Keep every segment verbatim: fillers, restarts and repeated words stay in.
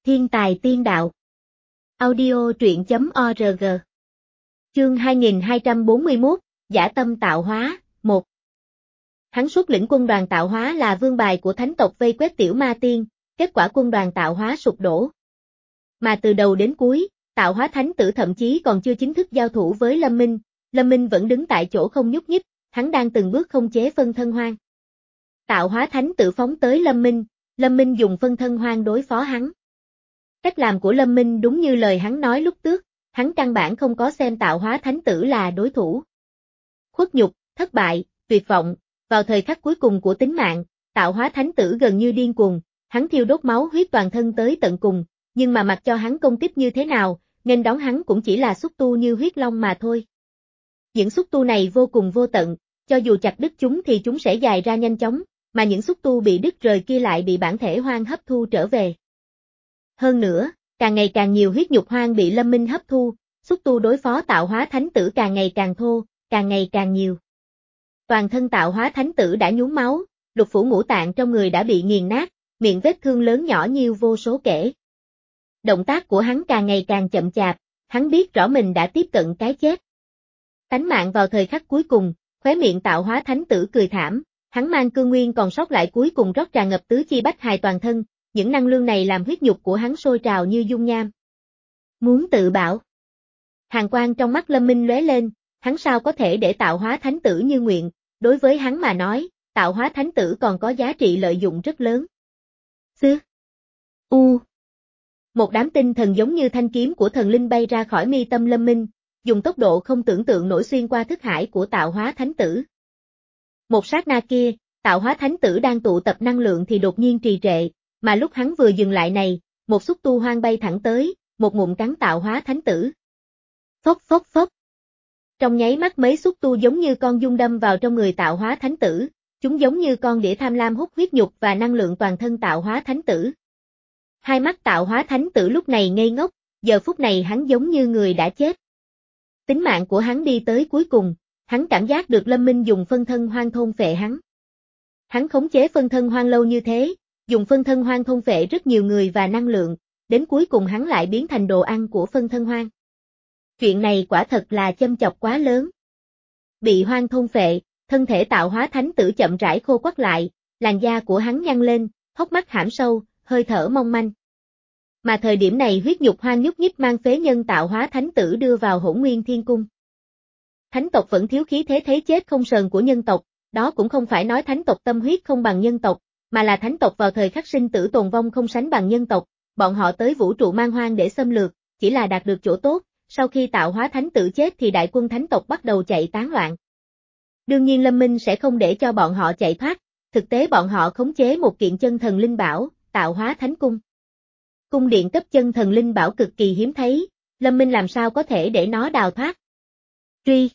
Thiên tài tiên đạo. Audio truyện chấm org. Chương hai nghìn hai trăm bốn mươi mốt, Dã tâm tạo hóa, một. Hắn xuất lĩnh quân đoàn tạo hóa là vương bài của thánh tộc vây quét tiểu ma tiên, kết quả quân đoàn tạo hóa sụp đổ. Mà từ đầu đến cuối, tạo hóa thánh tử thậm chí còn chưa chính thức giao thủ với Lâm Minh, Lâm Minh vẫn đứng tại chỗ không nhúc nhích, hắn đang từng bước khống chế phân thân hoang. Tạo hóa thánh tử phóng tới Lâm Minh, Lâm Minh dùng phân thân hoang đối phó hắn. Cách làm của Lâm Minh đúng như lời hắn nói lúc trước, hắn căn bản không có xem tạo hóa thánh tử là đối thủ. Khuất nhục, thất bại, tuyệt vọng, vào thời khắc cuối cùng của tính mạng, tạo hóa thánh tử gần như điên cuồng, hắn thiêu đốt máu huyết toàn thân tới tận cùng, nhưng mà mặc cho hắn công kích như thế nào, nên đón hắn cũng chỉ là xúc tu như huyết long mà thôi. Những xúc tu này vô cùng vô tận, cho dù chặt đứt chúng thì chúng sẽ dài ra nhanh chóng, mà những xúc tu bị đứt rời kia lại bị bản thể hoang hấp thu trở về. Hơn nữa, càng ngày càng nhiều huyết nhục hoang bị Lâm Minh hấp thu, xúc tu đối phó tạo hóa thánh tử càng ngày càng thô, càng ngày càng nhiều. Toàn thân tạo hóa thánh tử đã nhuốm máu, lục phủ ngũ tạng trong người đã bị nghiền nát, miệng vết thương lớn nhỏ nhiều vô số kể. Động tác của hắn càng ngày càng chậm chạp, hắn biết rõ mình đã tiếp cận cái chết. Tánh mạng vào thời khắc cuối cùng, khóe miệng tạo hóa thánh tử cười thảm, hắn mang cương nguyên còn sót lại cuối cùng rót tràn ngập tứ chi bách hài toàn thân, những năng lượng này làm huyết nhục của hắn sôi trào như dung nham. Muốn tự bảo. Hàn quang trong mắt Lâm Minh lóe lên, hắn sao có thể để tạo hóa thánh tử như nguyện, đối với hắn mà nói, tạo hóa thánh tử còn có giá trị lợi dụng rất lớn. Xứ. U. Một đám tinh thần giống như thanh kiếm của thần linh bay ra khỏi mi tâm Lâm Minh, dùng tốc độ không tưởng tượng nổi xuyên qua thức hải của tạo hóa thánh tử. Một sát na kia, tạo hóa thánh tử đang tụ tập năng lượng thì đột nhiên trì trệ, mà lúc hắn vừa dừng lại này, một xúc tu hoang bay thẳng tới, một ngụm cắn tạo hóa thánh tử. Phốc phốc phốc. Trong nháy mắt mấy xúc tu giống như con giun đâm vào trong người tạo hóa thánh tử, chúng giống như con đĩa tham lam hút huyết nhục và năng lượng toàn thân tạo hóa thánh tử. Hai mắt tạo hóa thánh tử lúc này ngây ngốc, giờ phút này hắn giống như người đã chết. Tính mạng của hắn đi tới cuối cùng, hắn cảm giác được Lâm Minh dùng phân thân hoang thôn phệ hắn. Hắn khống chế phân thân hoang lâu như thế, dùng phân thân hoang thôn phệ rất nhiều người và năng lượng, đến cuối cùng hắn lại biến thành đồ ăn của phân thân hoang. Chuyện này quả thật là châm chọc quá lớn. Bị hoang thôn phệ, thân thể tạo hóa thánh tử chậm rãi khô quắt lại, làn da của hắn nhăn lên, hốc mắt hãm sâu, hơi thở mong manh. Mà thời điểm này huyết nhục hoang nhúc nhích mang phế nhân tạo hóa thánh tử đưa vào Hỗn Nguyên Thiên Cung. Thánh tộc vẫn thiếu khí thế thấy chết không sờn của nhân tộc, đó cũng không phải nói thánh tộc tâm huyết không bằng nhân tộc, mà là thánh tộc vào thời khắc sinh tử tồn vong không sánh bằng nhân tộc, bọn họ tới vũ trụ man hoang để xâm lược, chỉ là đạt được chỗ tốt, sau khi tạo hóa thánh tử chết thì đại quân thánh tộc bắt đầu chạy tán loạn. Đương nhiên Lâm Minh sẽ không để cho bọn họ chạy thoát, thực tế bọn họ khống chế một kiện chân thần linh bảo, tạo hóa thánh cung. Cung điện cấp chân thần linh bảo cực kỳ hiếm thấy, Lâm Minh làm sao có thể để nó đào thoát. Truy.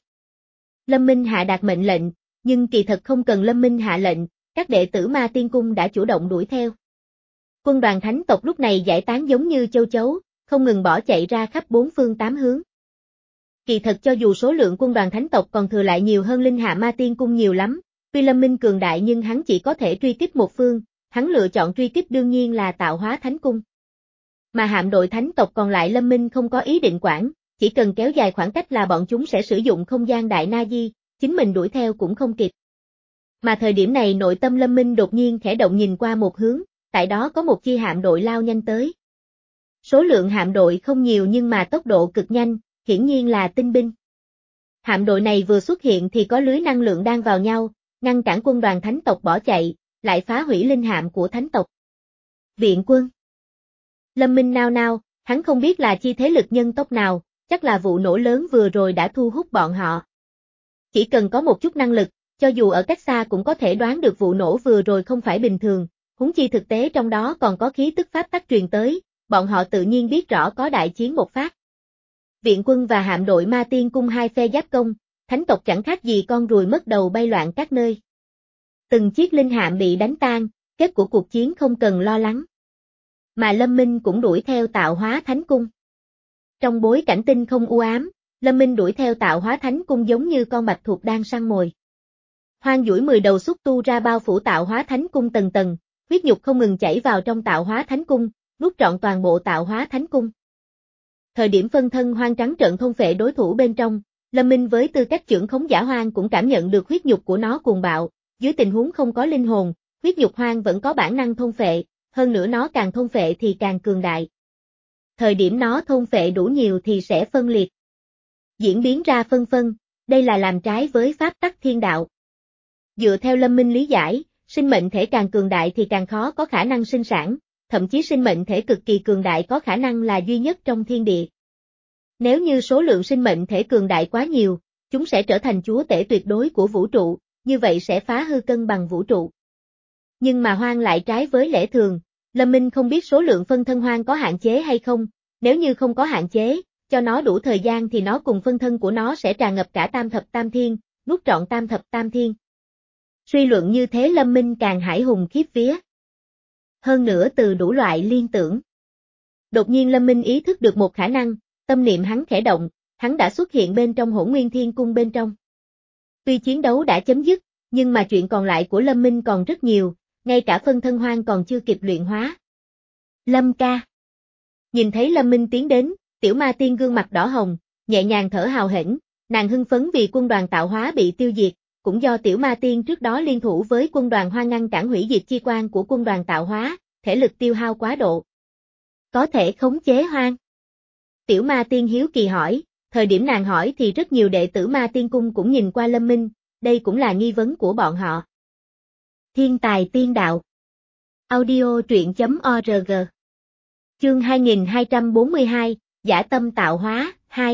Lâm Minh hạ đạt mệnh lệnh, nhưng kỳ thật không cần Lâm Minh hạ lệnh, các đệ tử Ma Tiên Cung đã chủ động đuổi theo. Quân đoàn thánh tộc lúc này giải tán giống như châu chấu, không ngừng bỏ chạy ra khắp bốn phương tám hướng. Kỳ thật cho dù số lượng quân đoàn thánh tộc còn thừa lại nhiều hơn Linh Hạ Ma Tiên Cung nhiều lắm, tuy Lâm Minh cường đại nhưng hắn chỉ có thể truy kích một phương, hắn lựa chọn truy kích đương nhiên là tạo hóa thánh cung. Mà hạm đội thánh tộc còn lại Lâm Minh không có ý định quản, chỉ cần kéo dài khoảng cách là bọn chúng sẽ sử dụng không gian đại na di, chính mình đuổi theo cũng không kịp. Mà thời điểm này nội tâm Lâm Minh đột nhiên khẽ động nhìn qua một hướng, tại đó có một chi hạm đội lao nhanh tới. Số lượng hạm đội không nhiều nhưng mà tốc độ cực nhanh, hiển nhiên là tinh binh. Hạm đội này vừa xuất hiện thì có lưới năng lượng đang vào nhau, ngăn cản quân đoàn thánh tộc bỏ chạy, lại phá hủy linh hạm của thánh tộc. Viện quân. Lâm Minh nao nao, hắn không biết là chi thế lực nhân tộc nào, chắc là vụ nổ lớn vừa rồi đã thu hút bọn họ. Chỉ cần có một chút năng lực, cho dù ở cách xa cũng có thể đoán được vụ nổ vừa rồi không phải bình thường, huống chi thực tế trong đó còn có khí tức pháp tắc truyền tới, bọn họ tự nhiên biết rõ có đại chiến một phát. Viện quân và hạm đội Ma Tiên Cung hai phe giáp công, thánh tộc chẳng khác gì con ruồi mất đầu bay loạn các nơi. Từng chiếc linh hạm bị đánh tan, kết của cuộc chiến không cần lo lắng. Mà Lâm Minh cũng đuổi theo tạo hóa thánh cung. Trong bối cảnh tinh không u ám, Lâm Minh đuổi theo tạo hóa thánh cung giống như con bạch tuộc đang săn mồi. Hoang duỗi mười đầu xúc tu ra bao phủ tạo hóa thánh cung tầng tầng, huyết nhục không ngừng chảy vào trong tạo hóa thánh cung, nuốt trọn toàn bộ Tạo Hóa Thánh Cung. Thời điểm phân thân hoang trắng trợn thôn phệ đối thủ bên trong, Lâm Minh với tư cách trưởng khống giả hoang cũng cảm nhận được huyết nhục của nó cuồng bạo, dưới tình huống không có linh hồn, huyết nhục hoang vẫn có bản năng thôn phệ, hơn nữa nó càng thôn phệ thì càng cường đại. Thời điểm nó thôn phệ đủ nhiều thì sẽ phân liệt. Diễn biến ra phân phân, đây là làm trái với pháp tắc thiên đạo. Dựa theo Lâm Minh lý giải, sinh mệnh thể càng cường đại thì càng khó có khả năng sinh sản, thậm chí sinh mệnh thể cực kỳ cường đại có khả năng là duy nhất trong thiên địa. Nếu như số lượng sinh mệnh thể cường đại quá nhiều, chúng sẽ trở thành chúa tể tuyệt đối của vũ trụ, như vậy sẽ phá hư cân bằng vũ trụ. Nhưng mà hoang lại trái với lẽ thường, Lâm Minh không biết số lượng phân thân hoang có hạn chế hay không, nếu như không có hạn chế, cho nó đủ thời gian thì nó cùng phân thân của nó sẽ tràn ngập cả tam thập tam thiên, nuốt trọn tam thập tam thiên. Suy luận như thế Lâm Minh càng hải hùng khiếp vía. Hơn nữa từ đủ loại liên tưởng. Đột nhiên Lâm Minh ý thức được một khả năng, tâm niệm hắn khẽ động, hắn đã xuất hiện bên trong Hỗn Nguyên Thiên Cung bên trong. Tuy chiến đấu đã chấm dứt, nhưng mà chuyện còn lại của Lâm Minh còn rất nhiều, ngay cả phân thân hoang còn chưa kịp luyện hóa. Lâm ca. Nhìn thấy Lâm Minh tiến đến, Tiểu Ma Tiên gương mặt đỏ hồng, nhẹ nhàng thở hào hển, nàng hưng phấn vì quân đoàn Tạo Hóa bị tiêu diệt, cũng do Tiểu Ma Tiên trước đó liên thủ với quân đoàn Hoang ngăn cản hủy diệt chi quan của quân đoàn Tạo Hóa, thể lực tiêu hao quá độ. Có thể khống chế hoang. Tiểu Ma Tiên hiếu kỳ hỏi, thời điểm nàng hỏi thì rất nhiều đệ tử Ma Tiên Cung cũng nhìn qua Lâm Minh, đây cũng là nghi vấn của bọn họ. Thiên tài tiên đạo. Audio truyện chấm org. Chương hai nghìn hai trăm bốn mươi hai, Dã Tâm Tạo Hóa, hai.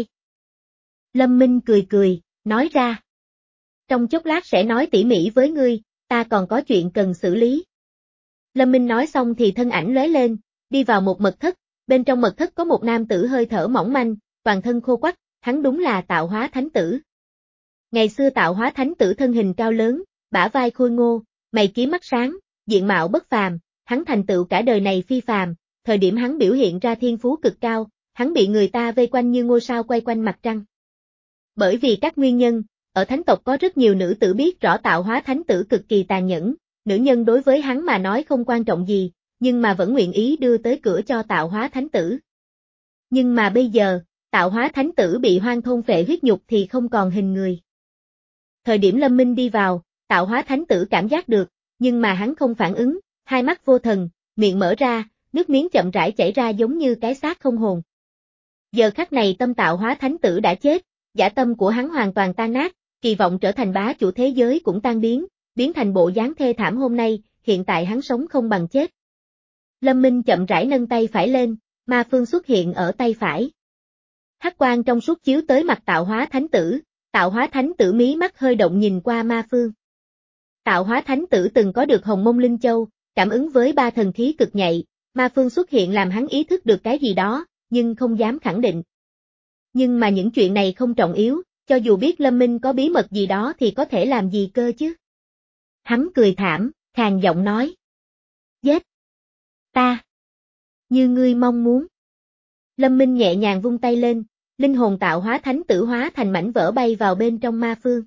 Lâm Minh cười cười, nói ra. Trong chốc lát sẽ nói tỉ mỉ với ngươi, ta còn có chuyện cần xử lý. Lâm Minh nói xong thì thân ảnh lóe lên, đi vào một mật thất, bên trong mật thất có một nam tử hơi thở mỏng manh, toàn thân khô quắt, hắn đúng là Tạo Hóa Thánh Tử. Ngày xưa Tạo Hóa Thánh Tử thân hình cao lớn, bả vai khôi ngô, mày kiếm mắt sáng, diện mạo bất phàm, hắn thành tựu cả đời này phi phàm, thời điểm hắn biểu hiện ra thiên phú cực cao, hắn bị người ta vây quanh như ngôi sao quay quanh mặt trăng. Bởi vì các nguyên nhân, ở thánh tộc có rất nhiều nữ tử biết rõ Tạo Hóa Thánh Tử cực kỳ tàn nhẫn, nữ nhân đối với hắn mà nói không quan trọng gì, nhưng mà vẫn nguyện ý đưa tới cửa cho Tạo Hóa Thánh Tử. Nhưng mà bây giờ, Tạo Hóa Thánh Tử bị hoang thôn phệ huyết nhục thì không còn hình người. Thời điểm Lâm Minh đi vào, Tạo Hóa Thánh Tử cảm giác được, nhưng mà hắn không phản ứng, hai mắt vô thần, miệng mở ra, nước miếng chậm rãi chảy ra giống như cái xác không hồn. Giờ khắc này tâm Tạo Hóa Thánh Tử đã chết, dã tâm của hắn hoàn toàn tan nát, kỳ vọng trở thành bá chủ thế giới cũng tan biến, biến thành bộ dáng thê thảm hôm nay, hiện tại hắn sống không bằng chết. Lâm Minh chậm rãi nâng tay phải lên, ma phương xuất hiện ở tay phải. Hắc quang trong suốt chiếu tới mặt Tạo Hóa Thánh Tử, Tạo Hóa Thánh Tử mí mắt hơi động nhìn qua ma phương. Tạo Hóa Thánh Tử từng có được Hồng Mông Linh Châu, cảm ứng với ba thần khí cực nhạy, ma phương xuất hiện làm hắn ý thức được cái gì đó, nhưng không dám khẳng định. Nhưng mà những chuyện này không trọng yếu, cho dù biết Lâm Minh có bí mật gì đó thì có thể làm gì cơ chứ. Hắn cười thảm, khàn giọng nói. Giết! Ta! Như ngươi mong muốn. Lâm Minh nhẹ nhàng vung tay lên, linh hồn Tạo Hóa Thánh Tử hóa thành mảnh vỡ bay vào bên trong ma phương.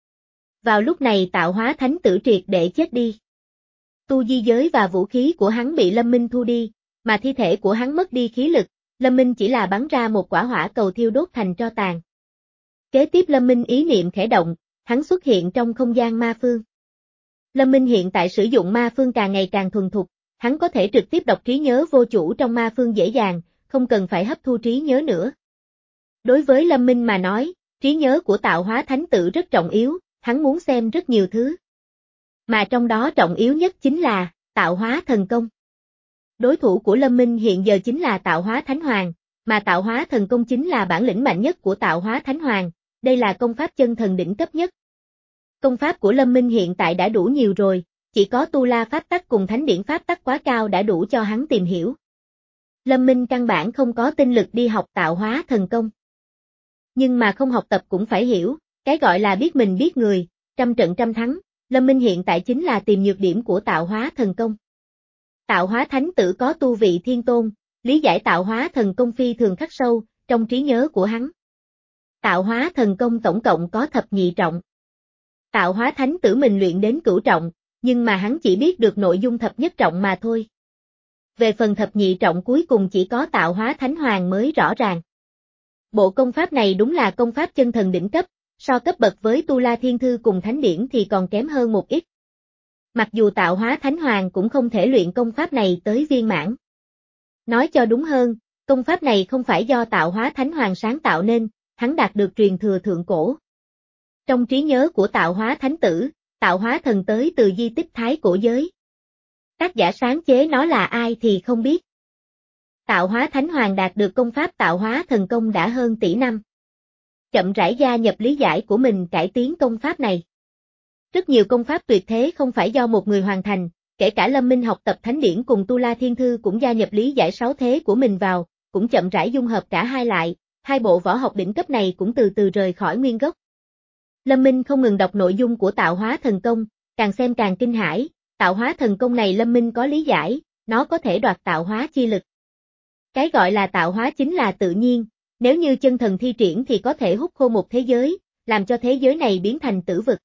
Vào lúc này Tạo Hóa Thánh Tử triệt để chết đi. Tu di giới và vũ khí của hắn bị Lâm Minh thu đi, mà thi thể của hắn mất đi khí lực, Lâm Minh chỉ là bắn ra một quả hỏa cầu thiêu đốt thành tro tàn. Kế tiếp Lâm Minh ý niệm khẽ động, hắn xuất hiện trong không gian ma phương. Lâm Minh hiện tại sử dụng ma phương càng ngày càng thuần thục, hắn có thể trực tiếp đọc trí nhớ vô chủ trong ma phương dễ dàng, không cần phải hấp thu trí nhớ nữa. Đối với Lâm Minh mà nói, trí nhớ của Tạo Hóa Thánh Tử rất trọng yếu, hắn muốn xem rất nhiều thứ. Mà trong đó trọng yếu nhất chính là Tạo Hóa Thần Công. Đối thủ của Lâm Minh hiện giờ chính là Tạo Hóa Thánh Hoàng, mà Tạo Hóa Thần Công chính là bản lĩnh mạnh nhất của Tạo Hóa Thánh Hoàng, đây là công pháp chân thần đỉnh cấp nhất. Công pháp của Lâm Minh hiện tại đã đủ nhiều rồi, chỉ có Tu La Pháp Tắc cùng Thánh Điển Pháp Tắc quá cao đã đủ cho hắn tìm hiểu. Lâm Minh căn bản không có tinh lực đi học Tạo Hóa Thần Công. Nhưng mà không học tập cũng phải hiểu, cái gọi là biết mình biết người, trăm trận trăm thắng, Lâm Minh hiện tại chính là tìm nhược điểm của Tạo Hóa Thần Công. Tạo Hóa Thánh Tử có tu vị thiên tôn, lý giải Tạo Hóa Thần Công phi thường khắc sâu, trong trí nhớ của hắn. Tạo Hóa Thần Công tổng cộng có thập nhị trọng. Tạo Hóa Thánh Tử mình luyện đến cửu trọng, nhưng mà hắn chỉ biết được nội dung thập nhất trọng mà thôi. Về phần thập nhị trọng cuối cùng chỉ có Tạo Hóa Thánh Hoàng mới rõ ràng. Bộ công pháp này đúng là công pháp chân thần đỉnh cấp, so cấp bậc với Tu La Thiên Thư cùng Thánh Điển thì còn kém hơn một ít. Mặc dù Tạo Hóa Thánh Hoàng cũng không thể luyện công pháp này tới viên mãn. Nói cho đúng hơn, công pháp này không phải do Tạo Hóa Thánh Hoàng sáng tạo nên, hắn đạt được truyền thừa thượng cổ. Trong trí nhớ của Tạo Hóa Thánh Tử, Tạo Hóa Thần tới từ di tích Thái cổ giới. Tác giả sáng chế nó là ai thì không biết. Tạo Hóa Thánh Hoàng đạt được công pháp Tạo Hóa Thần Công đã hơn tỷ năm. Chậm rãi gia nhập lý giải của mình cải tiến công pháp này. Rất nhiều công pháp tuyệt thế không phải do một người hoàn thành, kể cả Lâm Minh học tập Thánh Điển cùng Tu La Thiên Thư cũng gia nhập lý giải sáu thế của mình vào, cũng chậm rãi dung hợp cả hai lại, hai bộ võ học đỉnh cấp này cũng từ từ rời khỏi nguyên gốc. Lâm Minh không ngừng đọc nội dung của Tạo Hóa Thần Công, càng xem càng kinh hãi, Tạo Hóa Thần Công này Lâm Minh có lý giải, nó có thể đoạt tạo hóa chi lực. Cái gọi là tạo hóa chính là tự nhiên, nếu như chân thần thi triển thì có thể hút khô một thế giới, làm cho thế giới này biến thành tử vực.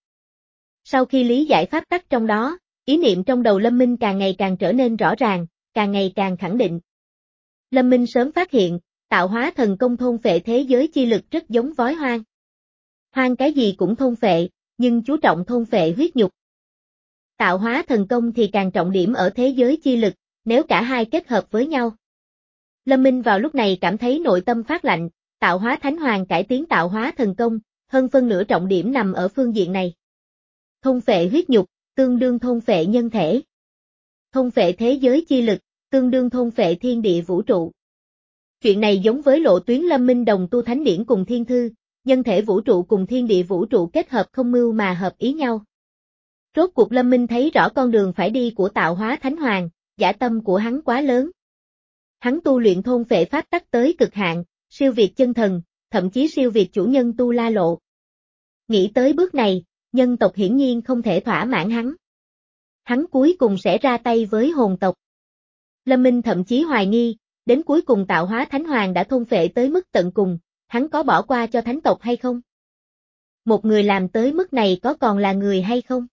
Sau khi lý giải pháp tắc trong đó, ý niệm trong đầu Lâm Minh càng ngày càng trở nên rõ ràng, càng ngày càng khẳng định. Lâm Minh sớm phát hiện, Tạo Hóa Thần Công thôn phệ thế giới chi lực rất giống vói hoang. Hoang cái gì cũng thôn phệ, nhưng chú trọng thôn phệ huyết nhục. Tạo Hóa Thần Công thì càng trọng điểm ở thế giới chi lực, nếu cả hai kết hợp với nhau. Lâm Minh vào lúc này cảm thấy nội tâm phát lạnh, Tạo Hóa Thánh Hoàng cải tiến Tạo Hóa Thần Công, hơn phân nửa trọng điểm nằm ở phương diện này. Thôn phệ huyết nhục, tương đương thôn phệ nhân thể. Thôn phệ thế giới chi lực, tương đương thôn phệ thiên địa vũ trụ. Chuyện này giống với lộ tuyến Lâm Minh đồng tu Thánh Điển cùng Thiên Thư, nhân thể vũ trụ cùng thiên địa vũ trụ kết hợp không mưu mà hợp ý nhau. Rốt cuộc Lâm Minh thấy rõ con đường phải đi của Tạo Hóa Thánh Hoàng, dã tâm của hắn quá lớn. Hắn tu luyện thôn phệ pháp tắc tới cực hạn, siêu việt chân thần, thậm chí siêu việt chủ nhân Tu La Lộ. Nghĩ tới bước này, nhân tộc hiển nhiên không thể thỏa mãn hắn. Hắn cuối cùng sẽ ra tay với hồn tộc. Lâm Minh thậm chí hoài nghi, đến cuối cùng Tạo Hóa Thánh Hoàng đã thôn phệ tới mức tận cùng, hắn có bỏ qua cho thánh tộc hay không? Một người làm tới mức này có còn là người hay không?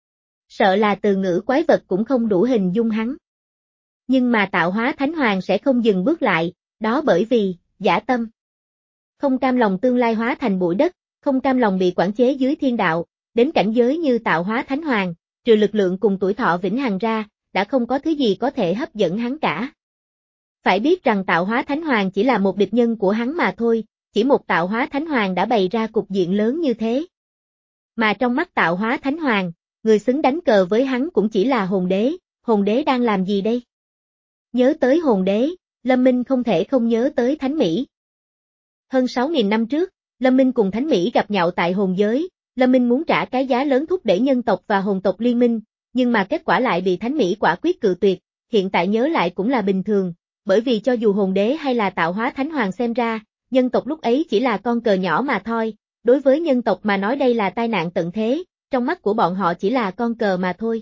Sợ là từ ngữ quái vật cũng không đủ hình dung hắn. Nhưng mà Tạo Hóa Thánh Hoàng sẽ không dừng bước lại, đó bởi vì, dã tâm. Không cam lòng tương lai hóa thành bụi đất, không cam lòng bị quản chế dưới thiên đạo, đến cảnh giới như Tạo Hóa Thánh Hoàng, trừ lực lượng cùng tuổi thọ vĩnh hằng ra, đã không có thứ gì có thể hấp dẫn hắn cả. Phải biết rằng Tạo Hóa Thánh Hoàng chỉ là một địch nhân của hắn mà thôi, chỉ một Tạo Hóa Thánh Hoàng đã bày ra cục diện lớn như thế. Mà trong mắt Tạo Hóa Thánh Hoàng, người xứng đánh cờ với hắn cũng chỉ là hồn đế, hồn đế đang làm gì đây? Nhớ tới hồn đế, Lâm Minh không thể không nhớ tới Thánh Mỹ. Hơn sáu nghìn năm trước, Lâm Minh cùng Thánh Mỹ gặp nhạo tại hồn giới, Lâm Minh muốn trả cái giá lớn thúc đẩy nhân tộc và hồn tộc liên minh, nhưng mà kết quả lại bị Thánh Mỹ quả quyết cự tuyệt, hiện tại nhớ lại cũng là bình thường, bởi vì cho dù hồn đế hay là Tạo Hóa Thánh Hoàng xem ra, nhân tộc lúc ấy chỉ là con cờ nhỏ mà thôi, đối với nhân tộc mà nói đây là tai nạn tận thế, trong mắt của bọn họ chỉ là con cờ mà thôi.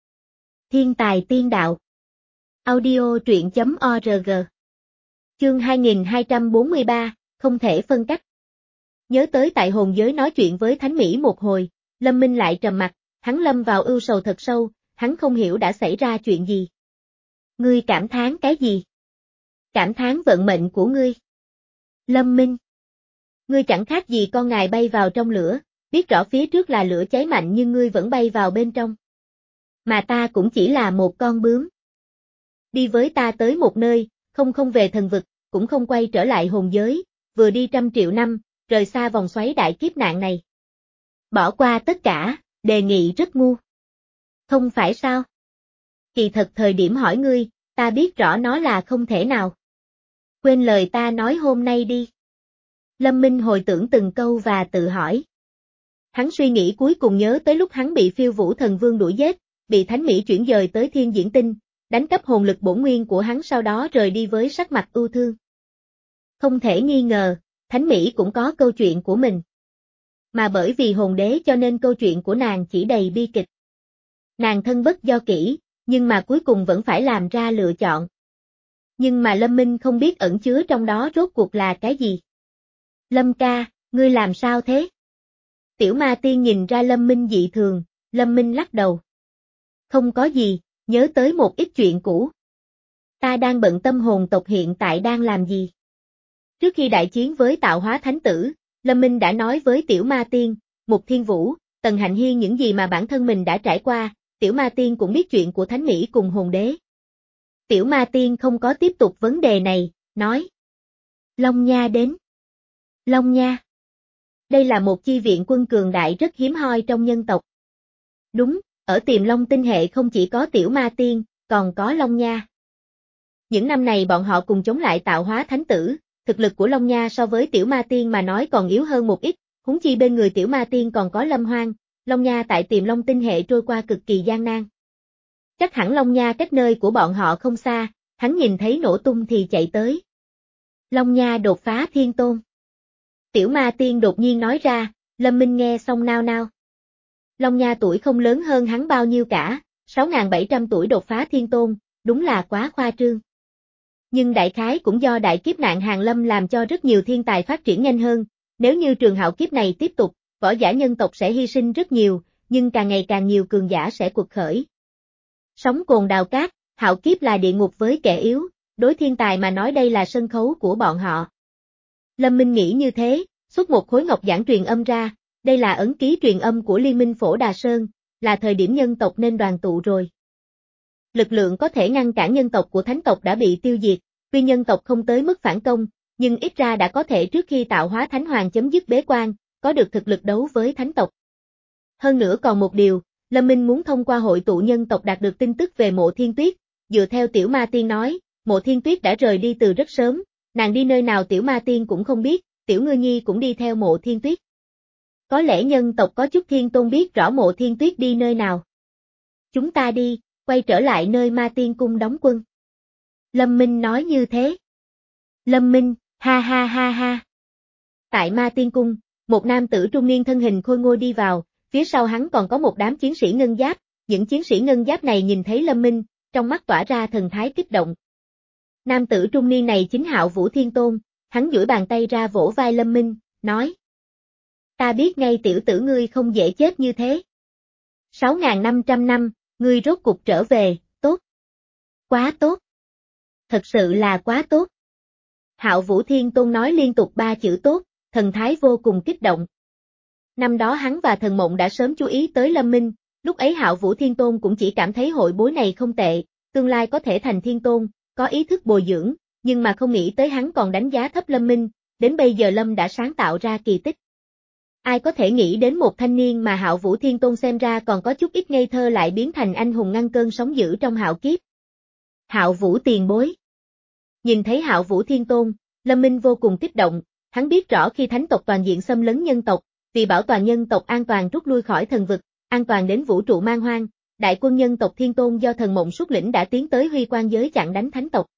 Thiên tài tiên đạo. Audio truyện chấm org. Chương hai nghìn hai trăm bốn mươi ba, không thể phân cách. Nhớ tới tại hồn giới nói chuyện với Thánh Mỹ một hồi, Lâm Minh lại trầm mặt, hắn lâm vào ưu sầu thật sâu, hắn không hiểu đã xảy ra chuyện gì. Ngươi cảm thán cái gì? Cảm thán vận mệnh của ngươi. Lâm Minh. Ngươi chẳng khác gì con ngài bay vào trong lửa, biết rõ phía trước là lửa cháy mạnh nhưng ngươi vẫn bay vào bên trong. Mà ta cũng chỉ là một con bướm. Đi với ta tới một nơi, không không về thần vực, cũng không quay trở lại hồn giới, vừa đi trăm triệu năm, rời xa vòng xoáy đại kiếp nạn này. Bỏ qua tất cả, đề nghị rất ngu. Không phải sao? Kỳ thật thời điểm hỏi ngươi, ta biết rõ nó là không thể nào. Quên lời ta nói hôm nay đi. Lâm Minh hồi tưởng từng câu và tự hỏi. Hắn suy nghĩ cuối cùng nhớ tới lúc hắn bị Phiêu Vũ Thần Vương đuổi giết, bị Thánh Mỹ chuyển dời tới Thiên Diễn Tinh, đánh cắp hồn lực bổn nguyên của hắn sau đó rời đi với sắc mặt ưu thương. Không thể nghi ngờ, Thánh Mỹ cũng có câu chuyện của mình. Mà bởi vì hồn đế cho nên câu chuyện của nàng chỉ đầy bi kịch. Nàng thân bất do kỹ, nhưng mà cuối cùng vẫn phải làm ra lựa chọn. Nhưng mà Lâm Minh không biết ẩn chứa trong đó rốt cuộc là cái gì. Lâm ca, ngươi làm sao thế? Tiểu ma tiên nhìn ra Lâm Minh dị thường, Lâm Minh lắc đầu. Không có gì, nhớ tới một ít chuyện cũ. Ta đang bận tâm hồn tộc hiện tại đang làm gì? Trước khi đại chiến với tạo hóa thánh tử, Lâm Minh đã nói với Tiểu Ma Tiên, Mục Thiên Vũ, Tần Hạnh Hiên những gì mà bản thân mình đã trải qua, Tiểu Ma Tiên cũng biết chuyện của Thánh Mỹ cùng hồn đế. Tiểu Ma Tiên không có tiếp tục vấn đề này, nói. Long Nha đến. Long Nha. Đây là một chi viện quân cường đại rất hiếm hoi trong nhân tộc. Đúng, ở Tiềm Long tinh hệ không chỉ có Tiểu Ma Tiên, còn có Long Nha. Những năm này bọn họ cùng chống lại tạo hóa thánh tử, thực lực của Long Nha so với Tiểu Ma Tiên mà nói còn yếu hơn một ít, huống chi bên người Tiểu Ma Tiên còn có Lâm Hoang, Long Nha tại Tiềm Long tinh hệ trôi qua cực kỳ gian nan. Chắc hẳn Long Nha cách nơi của bọn họ không xa, hắn nhìn thấy nổ tung thì chạy tới. Long Nha đột phá thiên tôn. Tiểu Ma Tiên đột nhiên nói ra, Lâm Minh nghe xong nao nao. Long Nha tuổi không lớn hơn hắn bao nhiêu cả, sáu nghìn bảy trăm tuổi đột phá thiên tôn, đúng là quá khoa trương. Nhưng đại khái cũng do đại kiếp nạn Hàn Lâm làm cho rất nhiều thiên tài phát triển nhanh hơn, nếu như trường hạo kiếp này tiếp tục, võ giả nhân tộc sẽ hy sinh rất nhiều, nhưng càng ngày càng nhiều cường giả sẽ cuộc khởi. Sóng cồn đào cát, hạo kiếp là địa ngục với kẻ yếu, đối thiên tài mà nói đây là sân khấu của bọn họ. Lâm Minh nghĩ như thế, xuất một khối ngọc giản truyền âm ra, đây là ấn ký truyền âm của Liên minh Phổ Đà Sơn, là thời điểm nhân tộc nên đoàn tụ rồi. Lực lượng có thể ngăn cản nhân tộc của thánh tộc đã bị tiêu diệt, tuy nhân tộc không tới mức phản công, nhưng ít ra đã có thể trước khi tạo hóa thánh hoàng chấm dứt bế quan, có được thực lực đấu với thánh tộc. Hơn nữa còn một điều, Lâm Minh muốn thông qua hội tụ nhân tộc đạt được tin tức về Mộ Thiên Tuyết, dựa theo Tiểu Ma Tiên nói, Mộ Thiên Tuyết đã rời đi từ rất sớm, nàng đi nơi nào Tiểu Ma Tiên cũng không biết, Tiểu Ngư Nhi cũng đi theo Mộ Thiên Tuyết. Có lẽ nhân tộc có chút thiên tôn biết rõ Mộ Thiên Tuyết đi nơi nào. Chúng ta đi, quay trở lại nơi Ma Tiên cung đóng quân. Lâm Minh nói như thế. Lâm Minh, ha ha ha ha. Tại Ma Tiên cung, một nam tử trung niên thân hình khôi ngô đi vào, phía sau hắn còn có một đám chiến sĩ ngân giáp, những chiến sĩ ngân giáp này nhìn thấy Lâm Minh, trong mắt tỏa ra thần thái kích động. Nam tử trung niên này chính Hạo Vũ Thiên Tôn, hắn duỗi bàn tay ra vỗ vai Lâm Minh, nói. Ta biết ngay tiểu tử ngươi không dễ chết như thế. sáu nghìn năm trăm năm, ngươi rốt cục trở về, tốt. Quá tốt. Thật sự là quá tốt. Hạo Vũ Thiên Tôn nói liên tục ba chữ tốt, thần thái vô cùng kích động. Năm đó hắn và Thần Mộng đã sớm chú ý tới Lâm Minh, lúc ấy Hạo Vũ Thiên Tôn cũng chỉ cảm thấy hội bối này không tệ, tương lai có thể thành Thiên Tôn, có ý thức bồi dưỡng, nhưng mà không nghĩ tới hắn còn đánh giá thấp Lâm Minh, đến bây giờ Lâm đã sáng tạo ra kỳ tích. Ai có thể nghĩ đến một thanh niên mà Hạo Vũ Thiên Tôn xem ra còn có chút ít ngây thơ lại biến thành anh hùng ngăn cơn sóng dữ trong hạo kiếp. Hạo Vũ tiền bối. Nhìn thấy Hạo Vũ Thiên Tôn, Lâm Minh vô cùng kích động, hắn biết rõ khi thánh tộc toàn diện xâm lấn nhân tộc, vì bảo toàn nhân tộc an toàn rút lui khỏi thần vực, an toàn đến vũ trụ man hoang, đại quân nhân tộc Thiên Tôn do Thần Mộng xuất lĩnh đã tiến tới Huy Quan giới chặn đánh thánh tộc.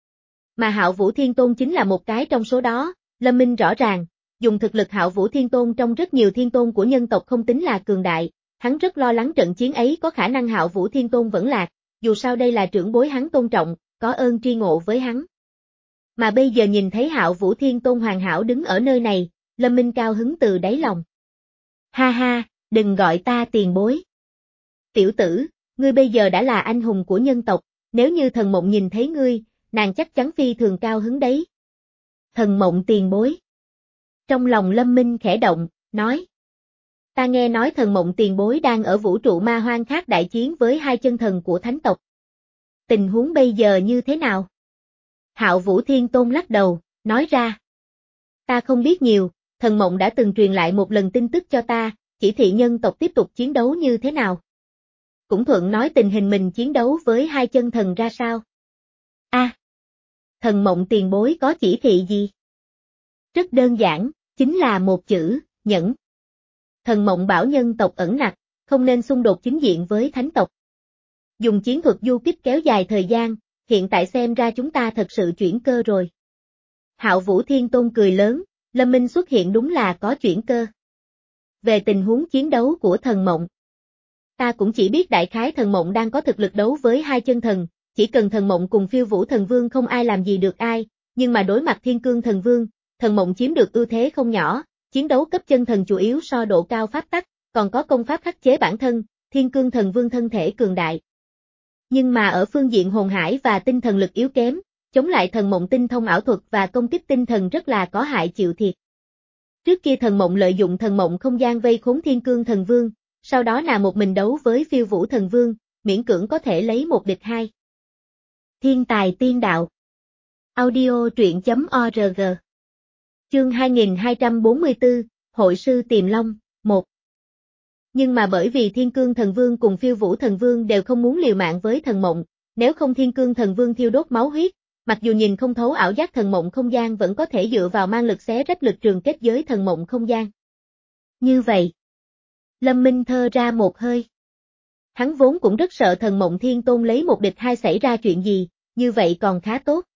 Mà Hạo Vũ Thiên Tôn chính là một cái trong số đó, Lâm Minh rõ ràng, dùng thực lực Hạo Vũ Thiên Tôn trong rất nhiều thiên tôn của nhân tộc không tính là cường đại, hắn rất lo lắng trận chiến ấy có khả năng Hạo Vũ Thiên Tôn vẫn lạc, dù sao đây là trưởng bối hắn tôn trọng, có ơn tri ngộ với hắn. Mà bây giờ nhìn thấy Hạo Vũ Thiên Tôn hoàn hảo đứng ở nơi này, Lâm Minh cao hứng từ đáy lòng. Ha ha, đừng gọi ta tiền bối. Tiểu tử, ngươi bây giờ đã là anh hùng của nhân tộc, nếu như Thần Mộng nhìn thấy ngươi, nàng chắc chắn phi thường cao hứng đấy. Thần Mộng tiền bối. Trong lòng Lâm Minh khẽ động, nói. Ta nghe nói Thần Mộng tiền bối đang ở vũ trụ ma hoang khác đại chiến với hai chân thần của thánh tộc. Tình huống bây giờ như thế nào? Hạo Vũ Thiên Tôn lắc đầu, nói ra. Ta không biết nhiều, Thần Mộng đã từng truyền lại một lần tin tức cho ta, chỉ thị nhân tộc tiếp tục chiến đấu như thế nào. Cũng thuận nói tình hình mình chiến đấu với hai chân thần ra sao. A, à, Thần Mộng tiền bối có chỉ thị gì? Rất đơn giản, chính là một chữ, nhẫn. Thần Mộng bảo nhân tộc ẩn nặc, không nên xung đột chính diện với thánh tộc. Dùng chiến thuật du kích kéo dài thời gian, hiện tại xem ra chúng ta thật sự chuyển cơ rồi. Hạo Vũ Thiên Tôn cười lớn, Lâm Minh xuất hiện đúng là có chuyển cơ. Về tình huống chiến đấu của Thần Mộng, ta cũng chỉ biết đại khái Thần Mộng đang có thực lực đấu với hai chân thần, chỉ cần Thần Mộng cùng Phiêu Vũ Thần Vương không ai làm gì được ai, nhưng mà đối mặt Thiên Cương Thần Vương, Thần Mộng chiếm được ưu thế không nhỏ, chiến đấu cấp chân thần chủ yếu so độ cao pháp tắc, còn có công pháp khắc chế bản thân, Thiên Cương Thần Vương thân thể cường đại. Nhưng mà ở phương diện hồn hải và tinh thần lực yếu kém, chống lại thần mộng tinh thông ảo thuật và công kích tinh thần rất là có hại chịu thiệt. Trước kia thần mộng lợi dụng thần mộng không gian vây khốn Thiên Cương Thần Vương, sau đó nàng một mình đấu với Phiêu Vũ Thần Vương, miễn cưỡng có thể lấy một địch hai. Thiên tài tiên đạo. Audio truyện chấm org. Chương hai nghìn hai trăm bốn mươi tư, Hội sư Tiềm Long, một. Nhưng mà bởi vì Thiên Cương Thần Vương cùng Phiêu Vũ Thần Vương đều không muốn liều mạng với thần mộng, nếu không Thiên Cương Thần Vương thiêu đốt máu huyết, mặc dù nhìn không thấu ảo giác thần mộng không gian vẫn có thể dựa vào mang lực xé rách lực trường kết giới thần mộng không gian. Như vậy, Lâm Minh thơ ra một hơi. Hắn vốn cũng rất sợ thần mộng thiên tôn lấy một địch hai xảy ra chuyện gì, như vậy còn khá tốt.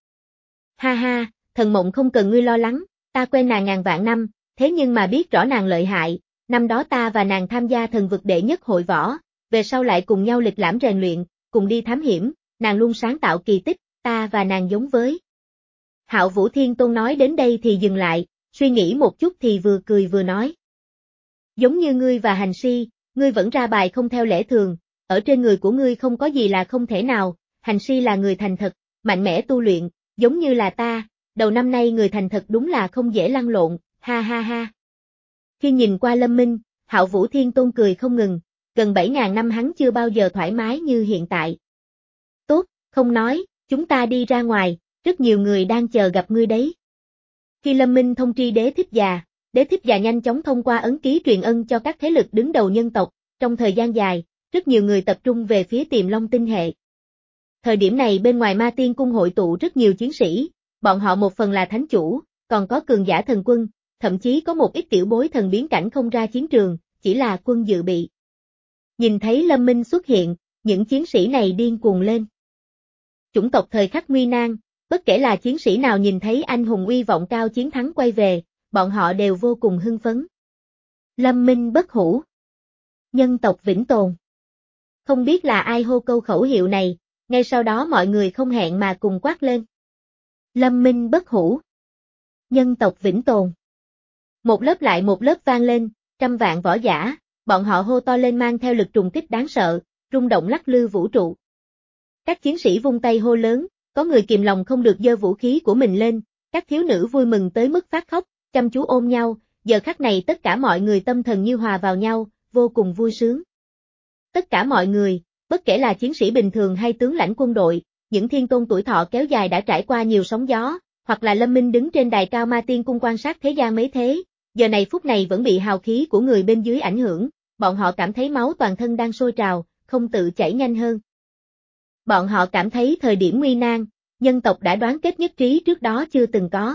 Ha ha, thần mộng không cần ngươi lo lắng, ta quen nàng ngàn vạn năm, thế nhưng mà biết rõ nàng lợi hại, năm đó ta và nàng tham gia thần vực đệ nhất hội võ, về sau lại cùng nhau lịch lãm rèn luyện, cùng đi thám hiểm, nàng luôn sáng tạo kỳ tích, ta và nàng giống với. Hạo Vũ Thiên Tôn nói đến đây thì dừng lại, suy nghĩ một chút thì vừa cười vừa nói. Giống như ngươi và hành si, ngươi vẫn ra bài không theo lẽ thường, ở trên người của ngươi không có gì là không thể nào, hành si là người thành thật, mạnh mẽ tu luyện, giống như là ta, đầu năm nay người thành thật đúng là không dễ lăn lộn, ha ha ha. Khi nhìn qua Lâm Minh, Hạo Vũ Thiên Tôn cười không ngừng, gần bảy ngàn năm hắn chưa bao giờ thoải mái như hiện tại. Tốt, không nói, chúng ta đi ra ngoài, rất nhiều người đang chờ gặp ngươi đấy. Khi Lâm Minh thông tri Đế Thích Già, Đế Thích Già nhanh chóng thông qua ấn ký truyền ân cho các thế lực đứng đầu nhân tộc, trong thời gian dài, rất nhiều người tập trung về phía Tiềm Long tinh hệ. Thời điểm này bên ngoài Ma Tiên Cung hội tụ rất nhiều chiến sĩ, bọn họ một phần là thánh chủ, còn có cường giả thần quân, thậm chí có một ít tiểu bối thần biến cảnh không ra chiến trường, chỉ là quân dự bị. Nhìn thấy Lâm Minh xuất hiện, những chiến sĩ này điên cuồng lên. Chủng tộc thời khắc nguy nan, bất kể là chiến sĩ nào nhìn thấy anh hùng uy vọng cao chiến thắng quay về, bọn họ đều vô cùng hưng phấn. Lâm Minh bất hủ. Nhân tộc vĩnh tồn. Không biết là ai hô câu khẩu hiệu này, ngay sau đó mọi người không hẹn mà cùng quát lên. Lâm Minh bất hủ. Nhân tộc vĩnh tồn. Một lớp lại một lớp vang lên, trăm vạn võ giả, bọn họ hô to lên mang theo lực trùng kích đáng sợ, rung động lắc lư vũ trụ. Các chiến sĩ vung tay hô lớn, có người kìm lòng không được giơ vũ khí của mình lên, các thiếu nữ vui mừng tới mức phát khóc, chăm chú ôm nhau, giờ khắc này tất cả mọi người tâm thần như hòa vào nhau, vô cùng vui sướng. Tất cả mọi người, bất kể là chiến sĩ bình thường hay tướng lãnh quân đội, những thiên tôn tuổi thọ kéo dài đã trải qua nhiều sóng gió, hoặc là Lâm Minh đứng trên đài cao Ma Tiên Cung quan sát thế gian mấy thế, giờ này phút này vẫn bị hào khí của người bên dưới ảnh hưởng, bọn họ cảm thấy máu toàn thân đang sôi trào, không tự chảy nhanh hơn. Bọn họ cảm thấy thời điểm nguy nan, nhân tộc đã đoán kết nhất trí trước đó chưa từng có.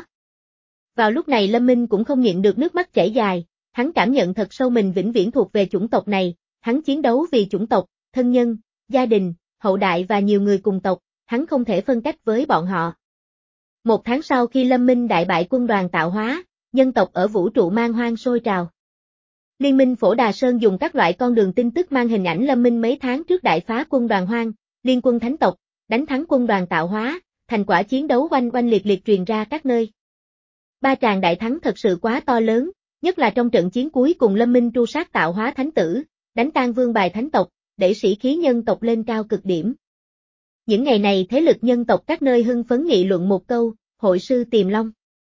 Vào lúc này Lâm Minh cũng không nhịn được nước mắt chảy dài, hắn cảm nhận thật sâu mình vĩnh viễn thuộc về chủng tộc này, hắn chiến đấu vì chủng tộc, thân nhân, gia đình, hậu đại và nhiều người cùng tộc, hắn không thể phân cách với bọn họ. Một tháng sau khi Lâm Minh đại bại quân đoàn tạo hóa, nhân tộc ở vũ trụ man hoang sôi trào. Liên minh Phổ Đà Sơn dùng các loại con đường tin tức mang hình ảnh Lâm Minh mấy tháng trước đại phá quân đoàn hoang, liên quân thánh tộc, đánh thắng quân đoàn tạo hóa, thành quả chiến đấu oanh oanh liệt liệt truyền ra các nơi. Ba tràng đại thắng thật sự quá to lớn, nhất là trong trận chiến cuối cùng Lâm Minh tru sát tạo hóa thánh tử, đánh tan vương bài thánh tộc, đẩy sĩ khí nhân tộc lên cao cực điểm. Những ngày này thế lực nhân tộc các nơi hưng phấn nghị luận một câu, hội sư Tiềm Long.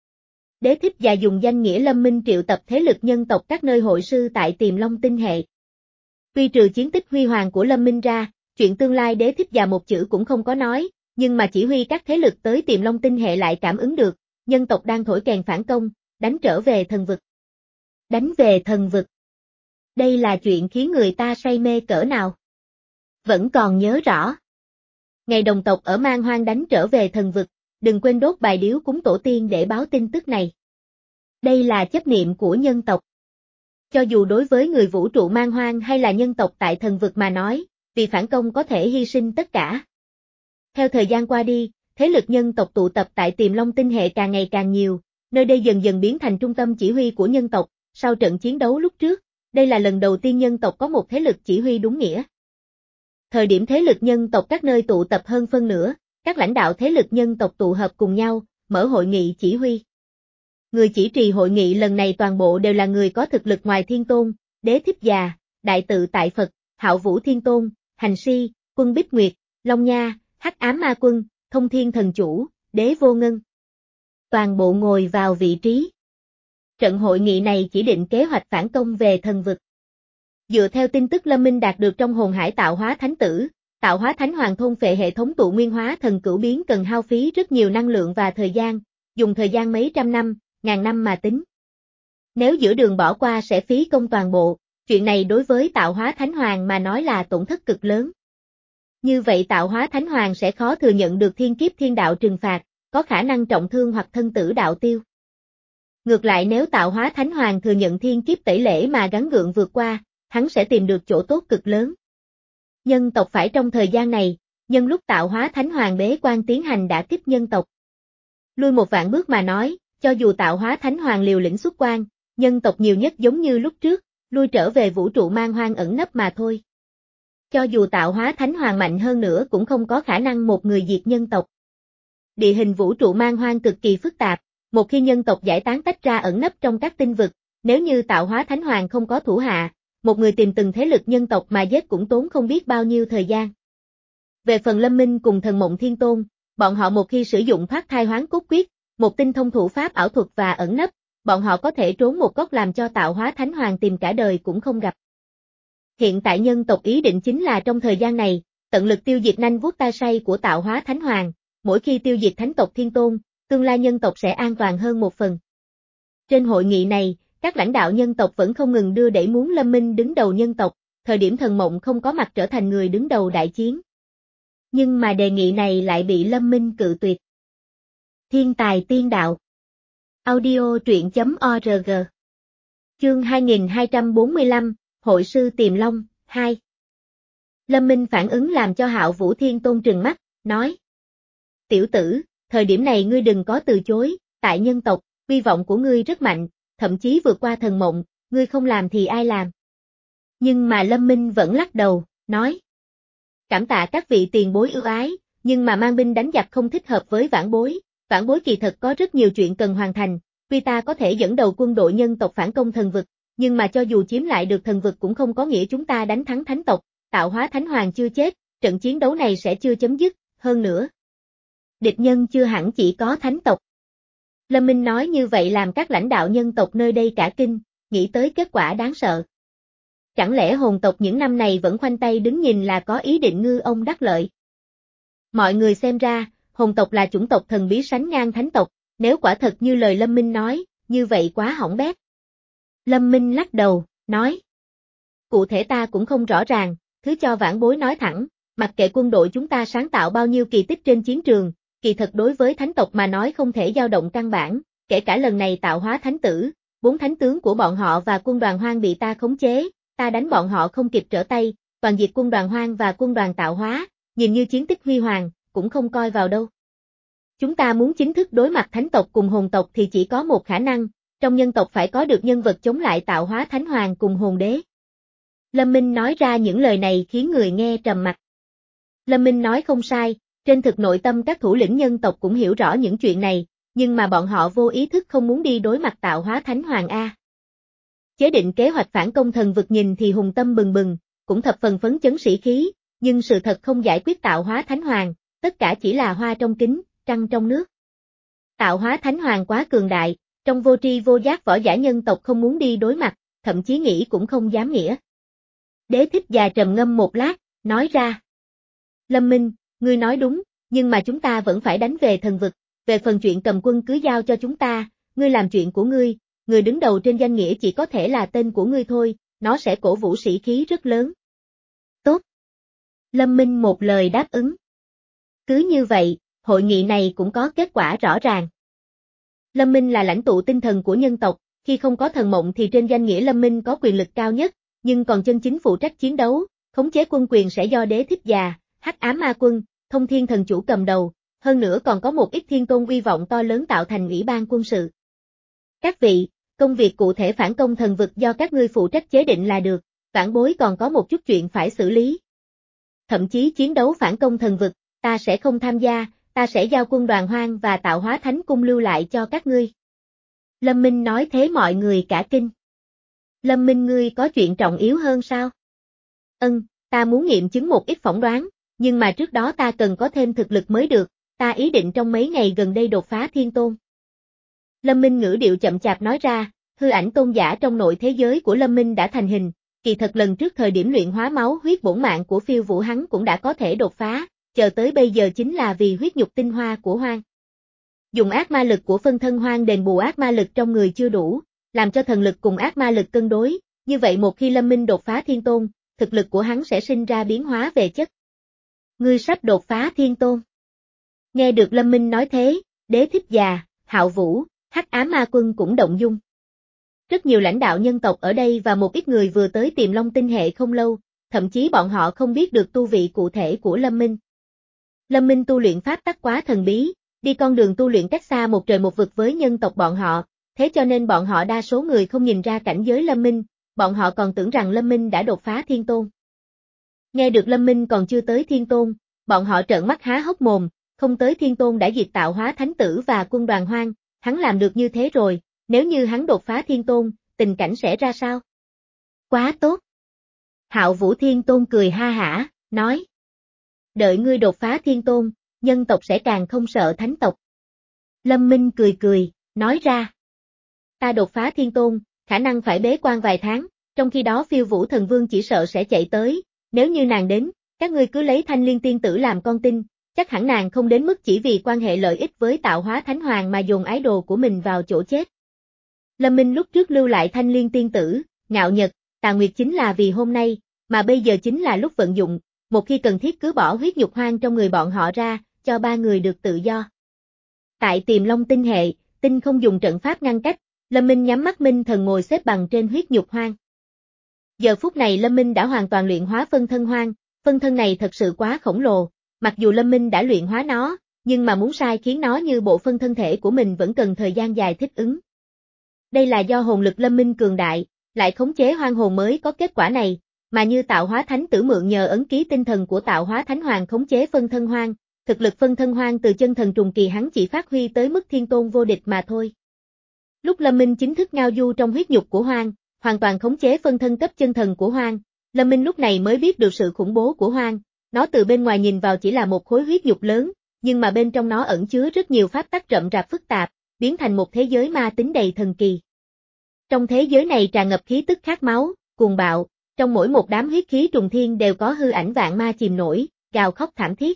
Đế Thích Già dùng danh nghĩa Lâm Minh triệu tập thế lực nhân tộc các nơi hội sư tại Tiềm Long tinh hệ. Tuy trừ chiến tích huy hoàng của Lâm Minh ra, chuyện tương lai Đế Thích Già một chữ cũng không có nói, nhưng mà chỉ huy các thế lực tới Tiềm Long tinh hệ lại cảm ứng được, nhân tộc đang thổi kèn phản công, đánh trở về thần vực. Đánh về thần vực. Đây là chuyện khiến người ta say mê cỡ nào. Vẫn còn nhớ rõ. Ngày đồng tộc ở Man Hoang đánh trở về thần vực, đừng quên đốt bài điếu cúng tổ tiên để báo tin tức này. Đây là chấp niệm của nhân tộc. Cho dù đối với người vũ trụ Man Hoang hay là nhân tộc tại thần vực mà nói, vì phản công có thể hy sinh tất cả. Theo thời gian qua đi, thế lực nhân tộc tụ tập tại Tiềm Long tinh hệ càng ngày càng nhiều, nơi đây dần dần biến thành trung tâm chỉ huy của nhân tộc, sau trận chiến đấu lúc trước, đây là lần đầu tiên nhân tộc có một thế lực chỉ huy đúng nghĩa. Thời điểm thế lực nhân tộc các nơi tụ tập hơn phân nửa, các lãnh đạo thế lực nhân tộc tụ hợp cùng nhau, mở hội nghị chỉ huy. Người chỉ trì hội nghị lần này toàn bộ đều là người có thực lực ngoài Thiên Tôn, Đế Thích Già, Đại Tự Tại Phật, Hạo Vũ Thiên Tôn, Hành Si, Quân Bích Nguyệt, Long Nha, Hắc Ám Ma Quân, Thông Thiên Thần Chủ, Đế Vô Ngân. Toàn bộ ngồi vào vị trí. Trận hội nghị này chỉ định kế hoạch phản công về thần vực. Dựa theo tin tức Lâm Minh đạt được trong hồn hải tạo hóa thánh tử, tạo hóa thánh hoàng thôn phệ hệ thống tụ nguyên hóa thần cửu biến cần hao phí rất nhiều năng lượng và thời gian, dùng thời gian mấy trăm năm, ngàn năm mà tính. Nếu giữa đường bỏ qua sẽ phí công toàn bộ, chuyện này đối với tạo hóa thánh hoàng mà nói là tổn thất cực lớn. Như vậy tạo hóa thánh hoàng sẽ khó thừa nhận được thiên kiếp thiên đạo trừng phạt, có khả năng trọng thương hoặc thân tử đạo tiêu. Ngược lại nếu tạo hóa thánh hoàng thừa nhận thiên kiếp tẩy lễ mà gắng gượng vượt qua, hắn sẽ tìm được chỗ tốt cực lớn. Nhân tộc phải trong thời gian này, nhân lúc tạo hóa thánh hoàng bế quan tiến hành đả kích nhân tộc. Lui một vạn bước mà nói, cho dù tạo hóa thánh hoàng liều lĩnh xuất quan, nhân tộc nhiều nhất giống như lúc trước, lui trở về vũ trụ man hoang ẩn nấp mà thôi. Cho dù tạo hóa thánh hoàng mạnh hơn nữa cũng không có khả năng một người diệt nhân tộc. Địa hình vũ trụ man hoang cực kỳ phức tạp, một khi nhân tộc giải tán tách ra ẩn nấp trong các tinh vực, nếu như tạo hóa thánh hoàng không có thủ hạ, một người tìm từng thế lực nhân tộc mà giết cũng tốn không biết bao nhiêu thời gian. Về phần Lâm Minh cùng Thần Mộng Thiên Tôn, bọn họ một khi sử dụng thoát thai hoán cốt quyết, một tinh thông thủ pháp ảo thuật và ẩn nấp, bọn họ có thể trốn một góc làm cho tạo hóa thánh hoàng tìm cả đời cũng không gặp. Hiện tại nhân tộc ý định chính là trong thời gian này, tận lực tiêu diệt nanh vuốt tai say của tạo hóa thánh hoàng, mỗi khi tiêu diệt thánh tộc Thiên Tôn, tương lai nhân tộc sẽ an toàn hơn một phần. Trên hội nghị này, các lãnh đạo nhân tộc vẫn không ngừng đưa đẩy muốn Lâm Minh đứng đầu nhân tộc, thời điểm Thần Mộng không có mặt trở thành người đứng đầu đại chiến. Nhưng mà đề nghị này lại bị Lâm Minh cự tuyệt. Thiên tài tiên đạo. Audio truyện chấm org. Chương hai nghìn hai trăm bốn mươi lăm, Hội sư Tiềm Long, hai. Lâm Minh phản ứng làm cho Hạo Vũ Thiên Tôn trừng mắt, nói. Tiểu tử, thời điểm này ngươi đừng có từ chối, tại nhân tộc, uy vọng của ngươi rất mạnh, thậm chí vượt qua Thần Mộng, ngươi không làm thì ai làm. Nhưng mà Lâm Minh vẫn lắc đầu, nói. Cảm tạ các vị tiền bối ưu ái, nhưng mà mang binh đánh giặc không thích hợp với vãn bối, vãn bối kỳ thật có rất nhiều chuyện cần hoàn thành, tuy ta có thể dẫn đầu quân đội nhân tộc phản công thần vực, nhưng mà cho dù chiếm lại được thần vực cũng không có nghĩa chúng ta đánh thắng thánh tộc, tạo hóa thánh hoàng chưa chết, trận chiến đấu này sẽ chưa chấm dứt, hơn nữa. Địch nhân chưa hẳn chỉ có thánh tộc. Lâm Minh nói như vậy làm các lãnh đạo nhân tộc nơi đây cả kinh, nghĩ tới kết quả đáng sợ. Chẳng lẽ hồn tộc những năm này vẫn khoanh tay đứng nhìn là có ý định ngư ông đắc lợi? Mọi người xem ra, hồn tộc là chủng tộc thần bí sánh ngang thánh tộc, nếu quả thật như lời Lâm Minh nói, như vậy quá hỏng bét. Lâm Minh lắc đầu, nói. Cụ thể ta cũng không rõ ràng, thứ cho vãn bối nói thẳng, mặc kệ quân đội chúng ta sáng tạo bao nhiêu kỳ tích trên chiến trường, kỳ thật đối với thánh tộc mà nói không thể dao động căn bản, kể cả lần này tạo hóa thánh tử, bốn thánh tướng của bọn họ và quân đoàn hoang bị ta khống chế, ta đánh bọn họ không kịp trở tay, toàn diệt quân đoàn hoang và quân đoàn tạo hóa, nhìn như chiến tích huy hoàng, cũng không coi vào đâu. Chúng ta muốn chính thức đối mặt thánh tộc cùng hồn tộc thì chỉ có một khả năng, trong nhân tộc phải có được nhân vật chống lại tạo hóa thánh hoàng cùng hồn đế. Lâm Minh nói ra những lời này khiến người nghe trầm mặc. Lâm Minh nói không sai, trên thực nội tâm các thủ lĩnh nhân tộc cũng hiểu rõ những chuyện này, nhưng mà bọn họ vô ý thức không muốn đi đối mặt tạo hóa thánh hoàng A. Chế định kế hoạch phản công thần vực nhìn thì hùng tâm bừng bừng, cũng thập phần phấn chấn sĩ khí, nhưng sự thật không giải quyết tạo hóa thánh hoàng, tất cả chỉ là hoa trong kính, trăng trong nước. Tạo hóa thánh hoàng quá cường đại, trong vô tri vô giác võ giả nhân tộc không muốn đi đối mặt, thậm chí nghĩ cũng không dám nghĩa. Đế thích già trầm ngâm một lát, nói ra. Lâm Minh, ngươi nói đúng, nhưng mà chúng ta vẫn phải đánh về thần vực, về phần chuyện cầm quân cứ giao cho chúng ta, ngươi làm chuyện của ngươi, người đứng đầu trên danh nghĩa chỉ có thể là tên của ngươi thôi, nó sẽ cổ vũ sĩ khí rất lớn. Tốt. Lâm Minh một lời đáp ứng. Cứ như vậy, hội nghị này cũng có kết quả rõ ràng. Lâm Minh là lãnh tụ tinh thần của nhân tộc, khi không có thần mộng thì trên danh nghĩa Lâm Minh có quyền lực cao nhất, nhưng còn chân chính phụ trách chiến đấu, khống chế quân quyền sẽ do Đế Thích Già, Hắc Ám Ma Quân, Thông Thiên Thần Chủ cầm đầu, hơn nữa còn có một ít thiên tôn uy vọng to lớn tạo thành ủy ban quân sự. Các vị, công việc cụ thể phản công thần vực do các ngươi phụ trách chế định là được, vãn bối còn có một chút chuyện phải xử lý. Thậm chí chiến đấu phản công thần vực, ta sẽ không tham gia, ta sẽ giao quân đoàn hoang và tạo hóa thánh cung lưu lại cho các ngươi. Lâm Minh nói thế mọi người cả kinh. Lâm Minh ngươi có chuyện trọng yếu hơn sao? Ân, ta muốn nghiệm chứng một ít phỏng đoán, nhưng mà trước đó ta cần có thêm thực lực mới được, ta ý định trong mấy ngày gần đây đột phá thiên tôn. Lâm Minh ngữ điệu chậm chạp nói ra, hư ảnh tôn giả trong nội thế giới của Lâm Minh đã thành hình, kỳ thật lần trước thời điểm luyện hóa máu huyết bổn mạng của phiêu vũ hắn cũng đã có thể đột phá, chờ tới bây giờ chính là vì huyết nhục tinh hoa của Hoang. Dùng ác ma lực của phân thân Hoang đền bù ác ma lực trong người chưa đủ, làm cho thần lực cùng ác ma lực cân đối, như vậy một khi Lâm Minh đột phá thiên tôn, thực lực của hắn sẽ sinh ra biến hóa về chất. Ngươi sắp đột phá thiên tôn. Nghe được Lâm Minh nói thế, Đế Thích già, Hạo Vũ, Hắc Ám Ma Quân cũng động dung. Rất nhiều lãnh đạo nhân tộc ở đây và một ít người vừa tới Tiềm Long tinh hệ không lâu, thậm chí bọn họ không biết được tu vị cụ thể của Lâm Minh. Lâm Minh tu luyện pháp tắc quá thần bí, đi con đường tu luyện cách xa một trời một vực với nhân tộc bọn họ, thế cho nên bọn họ đa số người không nhìn ra cảnh giới Lâm Minh, bọn họ còn tưởng rằng Lâm Minh đã đột phá thiên tôn. Nghe được Lâm Minh còn chưa tới thiên tôn, bọn họ trợn mắt há hốc mồm, không tới thiên tôn đã diệt tạo hóa thánh tử và quân đoàn Hoang, hắn làm được như thế rồi, nếu như hắn đột phá thiên tôn, tình cảnh sẽ ra sao? Quá tốt! Hạo Vũ Thiên Tôn cười ha hả, nói. Đợi ngươi đột phá thiên tôn, nhân tộc sẽ càng không sợ thánh tộc. Lâm Minh cười cười, nói ra. Ta đột phá thiên tôn, khả năng phải bế quan vài tháng, trong khi đó phiêu vũ thần vương chỉ sợ sẽ chạy tới, nếu như nàng đến, các ngươi cứ lấy Thanh Liên tiên tử làm con tin, chắc hẳn nàng không đến mức chỉ vì quan hệ lợi ích với tạo hóa thánh hoàng mà dồn ái đồ của mình vào chỗ chết. Lâm Minh lúc trước lưu lại Thanh Liên tiên tử, Ngạo Nhật, Tà Nguyệt chính là vì hôm nay, mà bây giờ chính là lúc vận dụng, một khi cần thiết cứ bỏ huyết nhục Hoang trong người bọn họ ra, cho ba người được tự do. Tại Tiềm Long tinh hệ, tinh không dùng trận pháp ngăn cách, Lâm Minh nhắm mắt minh thần ngồi xếp bằng trên huyết nhục Hoang. Giờ phút này Lâm Minh đã hoàn toàn luyện hóa phân thân Hoang, phân thân này thật sự quá khổng lồ, mặc dù Lâm Minh đã luyện hóa nó, nhưng mà muốn sai khiến nó như bộ phân thân thể của mình vẫn cần thời gian dài thích ứng. Đây là do hồn lực Lâm Minh cường đại, lại khống chế hoang hồn mới có kết quả này, mà như tạo hóa thánh tử mượn nhờ ấn ký tinh thần của tạo hóa thánh hoàng khống chế phân thân Hoang, thực lực phân thân Hoang từ chân thần trùng kỳ hắn chỉ phát huy tới mức thiên tôn vô địch mà thôi. Lúc Lâm Minh chính thức ngao du trong huyết nhục của Hoang, hoàn toàn khống chế phân thân cấp chân thần của Hoang, Lâm Minh lúc này mới biết được sự khủng bố của Hoang, nó từ bên ngoài nhìn vào chỉ là một khối huyết nhục lớn, nhưng mà bên trong nó ẩn chứa rất nhiều pháp tắc rậm rạp phức tạp, biến thành một thế giới ma tính đầy thần kỳ. Trong thế giới này tràn ngập khí tức khát máu, cuồng bạo, trong mỗi một đám huyết khí trùng thiên đều có hư ảnh vạn ma chìm nổi, gào khóc thảm thiết.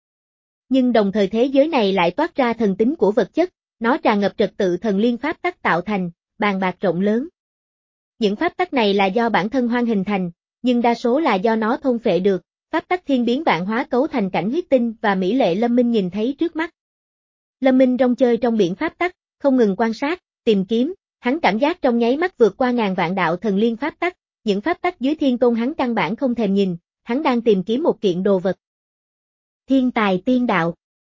Nhưng đồng thời thế giới này lại toát ra thần tính của vật chất, nó tràn ngập trật tự thần liên pháp tắc tạo thành, bàn bạc rộng lớn. Những pháp tắc này là do bản thân Hoang hình thành, nhưng đa số là do nó thôn phệ được, pháp tắc thiên biến vạn hóa cấu thành cảnh huyết tinh và mỹ lệ Lâm Minh nhìn thấy trước mắt. Lâm Minh rong chơi trong biển pháp tắc, không ngừng quan sát, tìm kiếm, hắn cảm giác trong nháy mắt vượt qua ngàn vạn đạo thần liên pháp tắc, những pháp tắc dưới thiên tôn hắn căn bản không thèm nhìn, hắn đang tìm kiếm một kiện đồ vật. Thiên tài tiên đạo.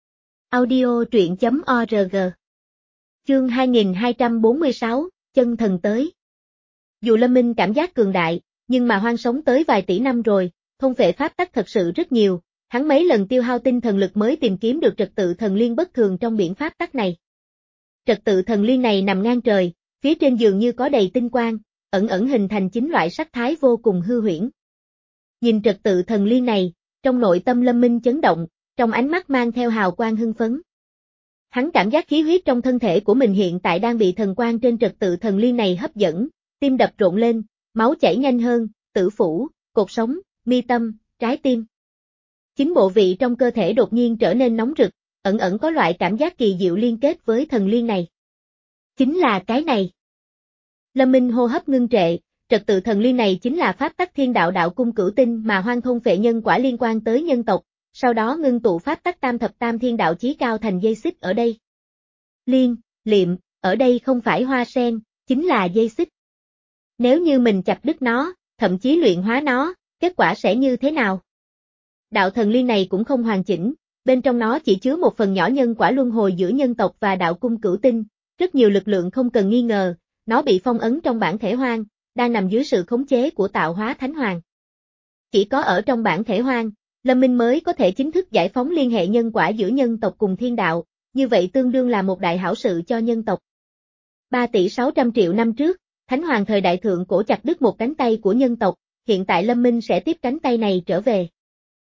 Audio truyện chấm org. Chương hai nghìn hai trăm bốn mươi sáu, chân thần tới. Dù Lâm Minh cảm giác cường đại, nhưng mà Hoang sống tới vài tỷ năm rồi, thôn phệ pháp tắc thật sự rất nhiều, hắn mấy lần tiêu hao tinh thần lực mới tìm kiếm được trật tự thần liên bất thường trong biển pháp tắc này. Trật tự thần liên này nằm ngang trời, phía trên dường như có đầy tinh quang, ẩn ẩn hình thành chín loại sắc thái vô cùng hư huyễn. Nhìn trật tự thần liên này, trong nội tâm Lâm Minh chấn động, trong ánh mắt mang theo hào quang hưng phấn. Hắn cảm giác khí huyết trong thân thể của mình hiện tại đang bị thần quang trên trật tự thần liên này hấp dẫn, tim đập rộn lên, máu chảy nhanh hơn, tử phủ, cột sống, mi tâm, trái tim. Chính bộ vị trong cơ thể đột nhiên trở nên nóng rực, ẩn ẩn có loại cảm giác kỳ diệu liên kết với thần liên này. Chính là cái này. Lâm Minh hô hấp ngưng trệ, trật tự thần liên này chính là pháp tắc thiên đạo đạo cung cửu tinh mà Hoang thôn phệ nhân quả liên quan tới nhân tộc, sau đó ngưng tụ pháp tắc tam thập tam thiên đạo chí cao thành dây xích ở đây. Liên, liệm, ở đây không phải hoa sen, chính là dây xích. Nếu như mình chặt đứt nó, thậm chí luyện hóa nó, kết quả sẽ như thế nào? Đạo thần liên này cũng không hoàn chỉnh, bên trong nó chỉ chứa một phần nhỏ nhân quả luân hồi giữa nhân tộc và đạo cung cửu tinh, rất nhiều lực lượng không cần nghi ngờ, nó bị phong ấn trong bản thể Hoang, đang nằm dưới sự khống chế của tạo hóa thánh hoàng. Chỉ có ở trong bản thể Hoang, Lâm Minh mới có thể chính thức giải phóng liên hệ nhân quả giữa nhân tộc cùng thiên đạo, như vậy tương đương là một đại hảo sự cho nhân tộc. ba tỷ sáu trăm triệu năm trước, Thánh Hoàng thời đại thượng cổ chặt đứt một cánh tay của nhân tộc, hiện tại Lâm Minh sẽ tiếp cánh tay này trở về.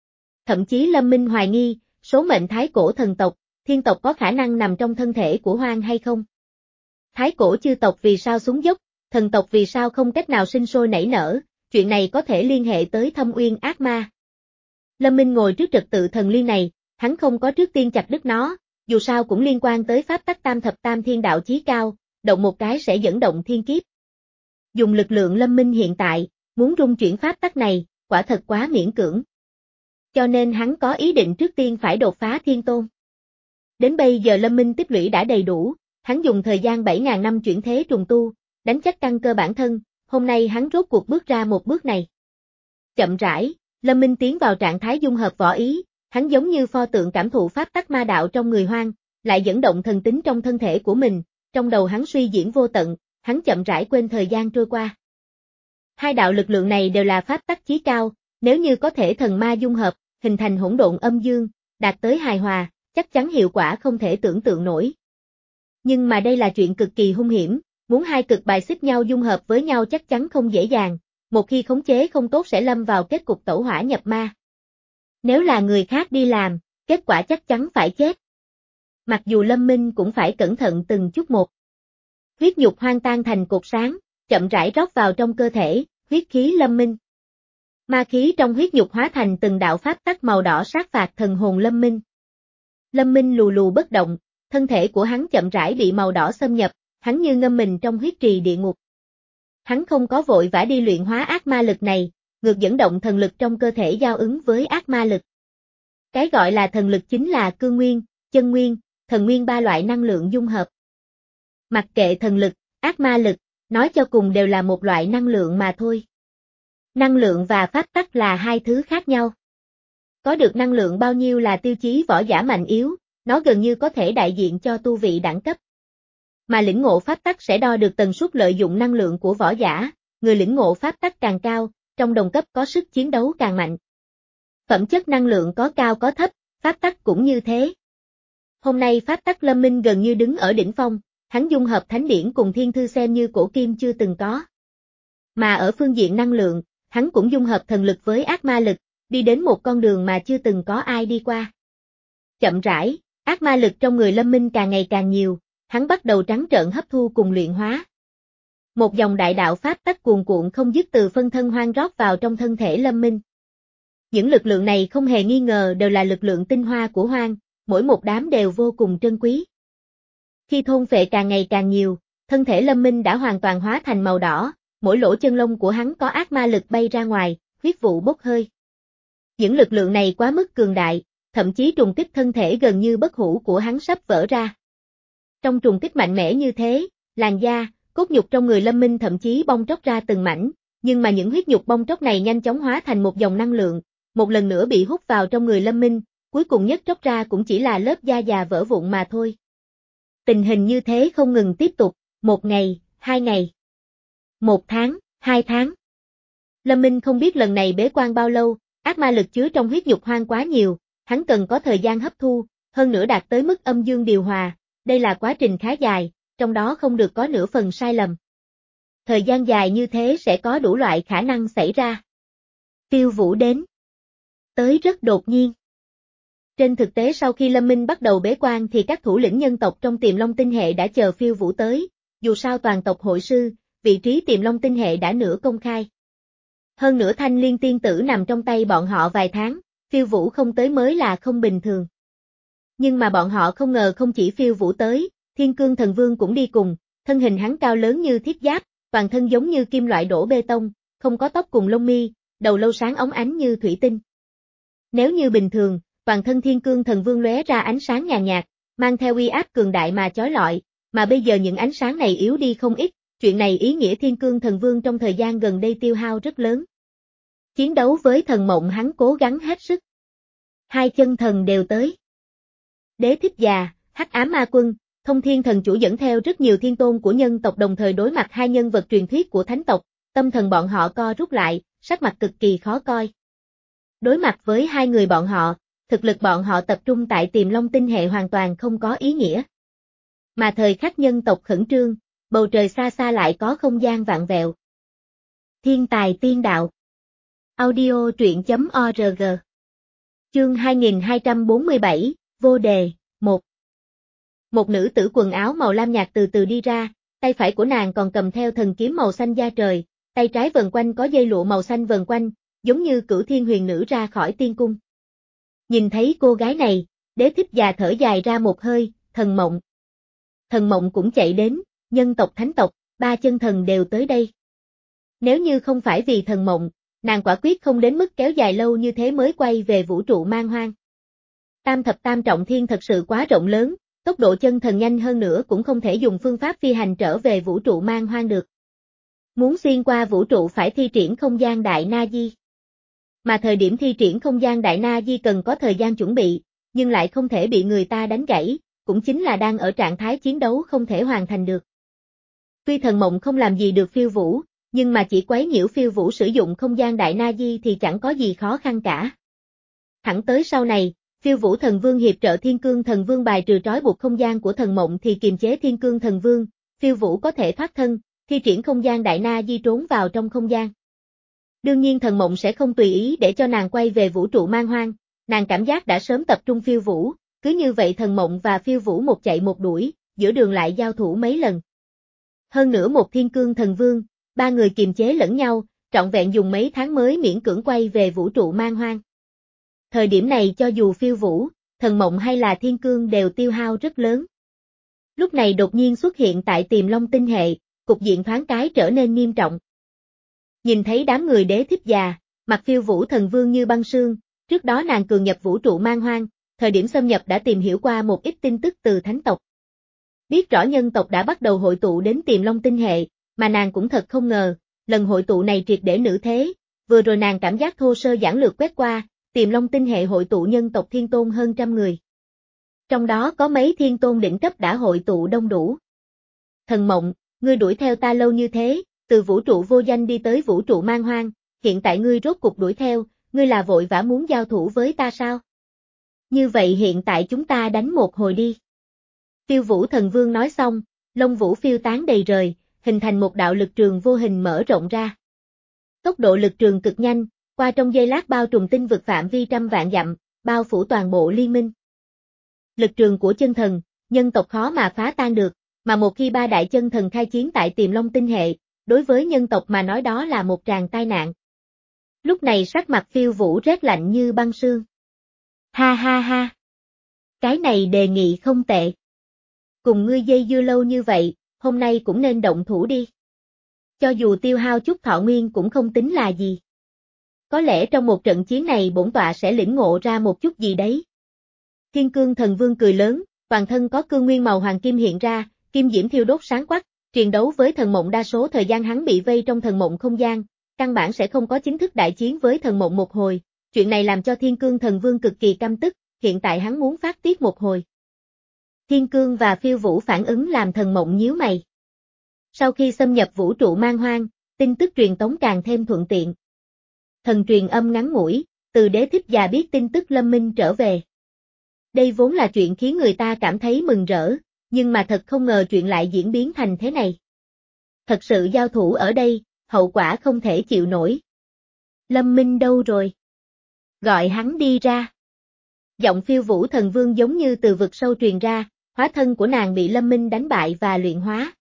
Thậm chí Lâm Minh hoài nghi, số mệnh thái cổ thần tộc, thiên tộc có khả năng nằm trong thân thể của Hoang hay không? Thái cổ chư tộc vì sao xuống dốc, thần tộc vì sao không cách nào sinh sôi nảy nở, chuyện này có thể liên hệ tới thâm uyên ác ma. Lâm Minh ngồi trước trật tự thần liên này, hắn không có trước tiên chặt đứt nó, dù sao cũng liên quan tới pháp tắc tam thập tam thiên đạo chí cao, động một cái sẽ dẫn động thiên kiếp. Dùng lực lượng Lâm Minh hiện tại, muốn rung chuyển pháp tắc này, quả thật quá miễn cưỡng. Cho nên hắn có ý định trước tiên phải đột phá thiên tôn. Đến bây giờ Lâm Minh tích lũy đã đầy đủ, hắn dùng thời gian bảy nghìn năm chuyển thế trùng tu, đánh chắc căn cơ bản thân, hôm nay hắn rốt cuộc bước ra một bước này. Chậm rãi, Lâm Minh tiến vào trạng thái dung hợp võ ý, hắn giống như pho tượng cảm thụ pháp tắc ma đạo trong người Hoang, lại dẫn động thần tính trong thân thể của mình, trong đầu hắn suy diễn vô tận, hắn chậm rãi quên thời gian trôi qua. Hai đạo lực lượng này đều là pháp tắc chí cao, nếu như có thể thần ma dung hợp, hình thành hỗn độn âm dương, đạt tới hài hòa, chắc chắn hiệu quả không thể tưởng tượng nổi. Nhưng mà đây là chuyện cực kỳ hung hiểm, muốn hai cực bài xích nhau dung hợp với nhau chắc chắn không dễ dàng, một khi khống chế không tốt sẽ lâm vào kết cục tẩu hỏa nhập ma. Nếu là người khác đi làm, kết quả chắc chắn phải chết. Mặc dù Lâm Minh cũng phải cẩn thận từng chút một. Huyết nhục Hoang tan thành cột sáng, chậm rãi rót vào trong cơ thể, huyết khí Lâm Minh. Ma khí trong huyết nhục hóa thành từng đạo pháp tắc màu đỏ sát phạt thần hồn Lâm Minh. Lâm Minh lù lù bất động, thân thể của hắn chậm rãi bị màu đỏ xâm nhập, hắn như ngâm mình trong huyết trì địa ngục. Hắn không có vội vã đi luyện hóa ác ma lực này, ngược dẫn động thần lực trong cơ thể giao ứng với ác ma lực. Cái gọi là thần lực chính là cương nguyên, chân nguyên, thần nguyên ba loại năng lượng dung hợp. Mặc kệ thần lực, ác ma lực, nói cho cùng đều là một loại năng lượng mà thôi. Năng lượng và pháp tắc là hai thứ khác nhau. Có được năng lượng bao nhiêu là tiêu chí võ giả mạnh yếu, nó gần như có thể đại diện cho tu vị đẳng cấp. Mà lĩnh ngộ pháp tắc sẽ đo được tần suất lợi dụng năng lượng của võ giả, người lĩnh ngộ pháp tắc càng cao, trong đồng cấp có sức chiến đấu càng mạnh. Phẩm chất năng lượng có cao có thấp, pháp tắc cũng như thế. Hôm nay pháp tắc Lâm Minh gần như đứng ở đỉnh phong, hắn dung hợp thánh điển cùng thiên thư xem như cổ kim chưa từng có. Mà ở phương diện năng lượng, hắn cũng dung hợp thần lực với ác ma lực, đi đến một con đường mà chưa từng có ai đi qua. Chậm rãi, ác ma lực trong người Lâm Minh càng ngày càng nhiều, hắn bắt đầu trắng trợn hấp thu cùng luyện hóa. Một dòng đại đạo pháp tắc cuồn cuộn không dứt từ phân thân Hoang rót vào trong thân thể Lâm Minh. Những lực lượng này không hề nghi ngờ đều là lực lượng tinh hoa của Hoang, mỗi một đám đều vô cùng trân quý. Khi thôn phệ càng ngày càng nhiều, thân thể Lâm Minh đã hoàn toàn hóa thành màu đỏ, mỗi lỗ chân lông của hắn có ác ma lực bay ra ngoài, huyết vụ bốc hơi. Những lực lượng này quá mức cường đại, thậm chí trùng kích thân thể gần như bất hủ của hắn sắp vỡ ra. Trong trùng kích mạnh mẽ như thế, làn da, cốt nhục trong người Lâm Minh thậm chí bong tróc ra từng mảnh, nhưng mà những huyết nhục bong tróc này nhanh chóng hóa thành một dòng năng lượng, một lần nữa bị hút vào trong người Lâm Minh, cuối cùng nhất tróc ra cũng chỉ là lớp da già vỡ vụn mà thôi. Tình hình như thế không ngừng tiếp tục, một ngày, hai ngày, một tháng, hai tháng. Lâm Minh không biết lần này bế quan bao lâu, ác ma lực chứa trong huyết nhục Hoang quá nhiều, hắn cần có thời gian hấp thu, hơn nữa đạt tới mức âm dương điều hòa, đây là quá trình khá dài, trong đó không được có nửa phần sai lầm. Thời gian dài như thế sẽ có đủ loại khả năng xảy ra. Tiêu Vũ đến. Tới rất đột nhiên. Trên thực tế sau khi Lâm Minh bắt đầu bế quan thì các thủ lĩnh nhân tộc trong Tiềm Long tinh hệ đã chờ Phiêu Vũ tới, dù sao toàn tộc hội sư, vị trí Tiềm Long tinh hệ đã nửa công khai. Hơn nữa Thanh Liên tiên tử nằm trong tay bọn họ vài tháng, Phiêu Vũ không tới mới là không bình thường. Nhưng mà bọn họ không ngờ không chỉ Phiêu Vũ tới, Thiên Cương Thần Vương cũng đi cùng, thân hình hắn cao lớn như thiết giáp, toàn thân giống như kim loại đổ bê tông, không có tóc cùng lông mi, đầu lâu sáng óng ánh như thủy tinh. Nếu như bình thường, toàn thân Thiên Cương Thần Vương lóe ra ánh sáng nhàn nhạt, mang theo uy áp cường đại mà chói lọi, mà bây giờ những ánh sáng này yếu đi không ít, chuyện này ý nghĩa Thiên Cương Thần Vương trong thời gian gần đây tiêu hao rất lớn. Chiến đấu với thần mộng hắn cố gắng hết sức. Hai chân thần đều tới. Đế thích già, Hắc ám ma quân, Thông Thiên Thần Chủ dẫn theo rất nhiều thiên tôn của nhân tộc đồng thời đối mặt hai nhân vật truyền thuyết của thánh tộc, tâm thần bọn họ co rút lại, sắc mặt cực kỳ khó coi. Đối mặt với hai người bọn họ, thực lực bọn họ tập trung tại Tiềm Long tinh hệ hoàn toàn không có ý nghĩa. Mà thời khắc nhân tộc khẩn trương, bầu trời xa xa lại có không gian vạn vẹo. Thiên tài tiên đạo. Audio truyện chấm org Chương hai nghìn hai trăm bốn mươi bảy, vô đề, một. Một nữ tử quần áo màu lam nhạt từ từ đi ra, tay phải của nàng còn cầm theo thần kiếm màu xanh da trời, tay trái vần quanh có dây lụa màu xanh vần quanh, giống như Cửu Thiên Huyền Nữ ra khỏi tiên cung. Nhìn thấy cô gái này, Đế Thích già thở dài ra một hơi, Thần Mộng. Thần Mộng cũng chạy đến, nhân tộc thánh tộc, ba chân thần đều tới đây. Nếu như không phải vì Thần Mộng, nàng quả quyết không đến mức kéo dài lâu như thế mới quay về vũ trụ man hoang. Tam thập tam trọng thiên thật sự quá rộng lớn, tốc độ chân thần nhanh hơn nữa cũng không thể dùng phương pháp phi hành trở về vũ trụ man hoang được. Muốn xuyên qua vũ trụ phải thi triển không gian đại na di. Mà thời điểm thi triển không gian đại na di cần có thời gian chuẩn bị, nhưng lại không thể bị người ta đánh gãy, cũng chính là đang ở trạng thái chiến đấu không thể hoàn thành được. Tuy Thần Mộng không làm gì được phiêu vũ, nhưng mà chỉ quấy nhiễu phiêu vũ sử dụng không gian đại na di thì chẳng có gì khó khăn cả. Thẳng tới sau này, phiêu vũ thần vương hiệp trợ thiên cương thần vương bài trừ trói buộc không gian của Thần Mộng thì kiềm chế thiên cương thần vương, phiêu vũ có thể thoát thân, thi triển không gian đại na di trốn vào trong không gian. Đương nhiên Thần Mộng sẽ không tùy ý để cho nàng quay về vũ trụ man hoang, nàng cảm giác đã sớm tập trung phiêu vũ, cứ như vậy Thần Mộng và phiêu vũ một chạy một đuổi, giữa đường lại giao thủ mấy lần. Hơn nữa một thiên cương thần vương, ba người kiềm chế lẫn nhau, trọn vẹn dùng mấy tháng mới miễn cưỡng quay về vũ trụ man hoang. Thời điểm này cho dù phiêu vũ, Thần Mộng hay là thiên cương đều tiêu hao rất lớn. Lúc này đột nhiên xuất hiện tại Tiềm Long tinh hệ, cục diện thoáng cái trở nên nghiêm trọng. Nhìn thấy đám người Đế Thích già, mặt phiêu vũ thần vương như băng sương, trước đó nàng cường nhập vũ trụ man hoang, thời điểm xâm nhập đã tìm hiểu qua một ít tin tức từ thánh tộc. Biết rõ nhân tộc đã bắt đầu hội tụ đến Tiềm Long tinh hệ, mà nàng cũng thật không ngờ, lần hội tụ này triệt để nữ thế, vừa rồi nàng cảm giác thô sơ giản lược quét qua, Tiềm Long tinh hệ hội tụ nhân tộc thiên tôn hơn trăm người. Trong đó có mấy thiên tôn đỉnh cấp đã hội tụ đông đủ. Thần Mộng, ngươi đuổi theo ta lâu như thế, từ vũ trụ vô danh đi tới vũ trụ man hoang, hiện tại ngươi rốt cục đuổi theo, ngươi là vội vã muốn giao thủ với ta sao? Như vậy hiện tại chúng ta đánh một hồi đi. Phiêu vũ thần vương nói xong, lông vũ phiêu tán đầy trời, hình thành một đạo lực trường vô hình mở rộng ra. Tốc độ lực trường cực nhanh, qua trong giây lát bao trùm tinh vực phạm vi trăm vạn dặm, bao phủ toàn bộ liên minh. Lực trường của chân thần, nhân tộc khó mà phá tan được, mà một khi ba đại chân thần khai chiến tại Tiềm Long tinh hệ, đối với nhân tộc mà nói đó là một tràng tai nạn. Lúc này sắc mặt phiêu vũ rét lạnh như băng sương. Ha ha ha. Cái này đề nghị không tệ. Cùng ngươi dây dưa lâu như vậy, hôm nay cũng nên động thủ đi. Cho dù tiêu hao chút thọ nguyên cũng không tính là gì. Có lẽ trong một trận chiến này bổn tọa sẽ lĩnh ngộ ra một chút gì đấy. Thiên cương thần vương cười lớn, toàn thân có cương nguyên màu hoàng kim hiện ra, kim diễm thiêu đốt sáng quắc, chiến đấu với Thần Mộng đa số thời gian hắn bị vây trong Thần Mộng không gian, căn bản sẽ không có chính thức đại chiến với Thần Mộng một hồi, chuyện này làm cho Thiên cương thần vương cực kỳ căm tức, hiện tại hắn muốn phát tiết một hồi. Thiên cương và phiêu vũ phản ứng làm Thần Mộng nhíu mày. Sau khi xâm nhập vũ trụ man hoang, tin tức truyền tống càng thêm thuận tiện. Thần truyền âm ngắn ngủi, từ Đế Thích già biết tin tức Lâm Minh trở về. Đây vốn là chuyện khiến người ta cảm thấy mừng rỡ, nhưng mà thật không ngờ chuyện lại diễn biến thành thế này. Thật sự giao thủ ở đây, hậu quả không thể chịu nổi. Lâm Minh đâu rồi? Gọi hắn đi ra. Giọng phiêu vũ thần vương giống như từ vực sâu truyền ra, hóa thân của nàng bị Lâm Minh đánh bại và luyện hóa.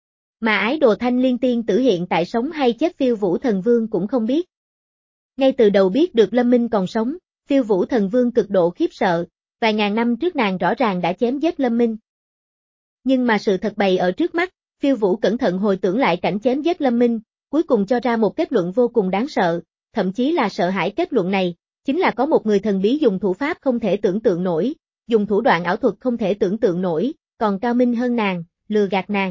Mà ái đồ Thanh Liên Tiên tử hiện tại sống hay chết phiêu vũ thần vương cũng không biết. Ngay từ đầu biết được Lâm Minh còn sống, phiêu vũ thần vương cực độ khiếp sợ, vài ngàn năm trước nàng rõ ràng đã chém giết Lâm Minh. Nhưng mà sự thật bày ở trước mắt, phiêu vũ cẩn thận hồi tưởng lại cảnh chém giết Lâm Minh, cuối cùng cho ra một kết luận vô cùng đáng sợ, thậm chí là sợ hãi kết luận này, chính là có một người thần bí dùng thủ pháp không thể tưởng tượng nổi, dùng thủ đoạn ảo thuật không thể tưởng tượng nổi, còn cao minh hơn nàng, lừa gạt nàng.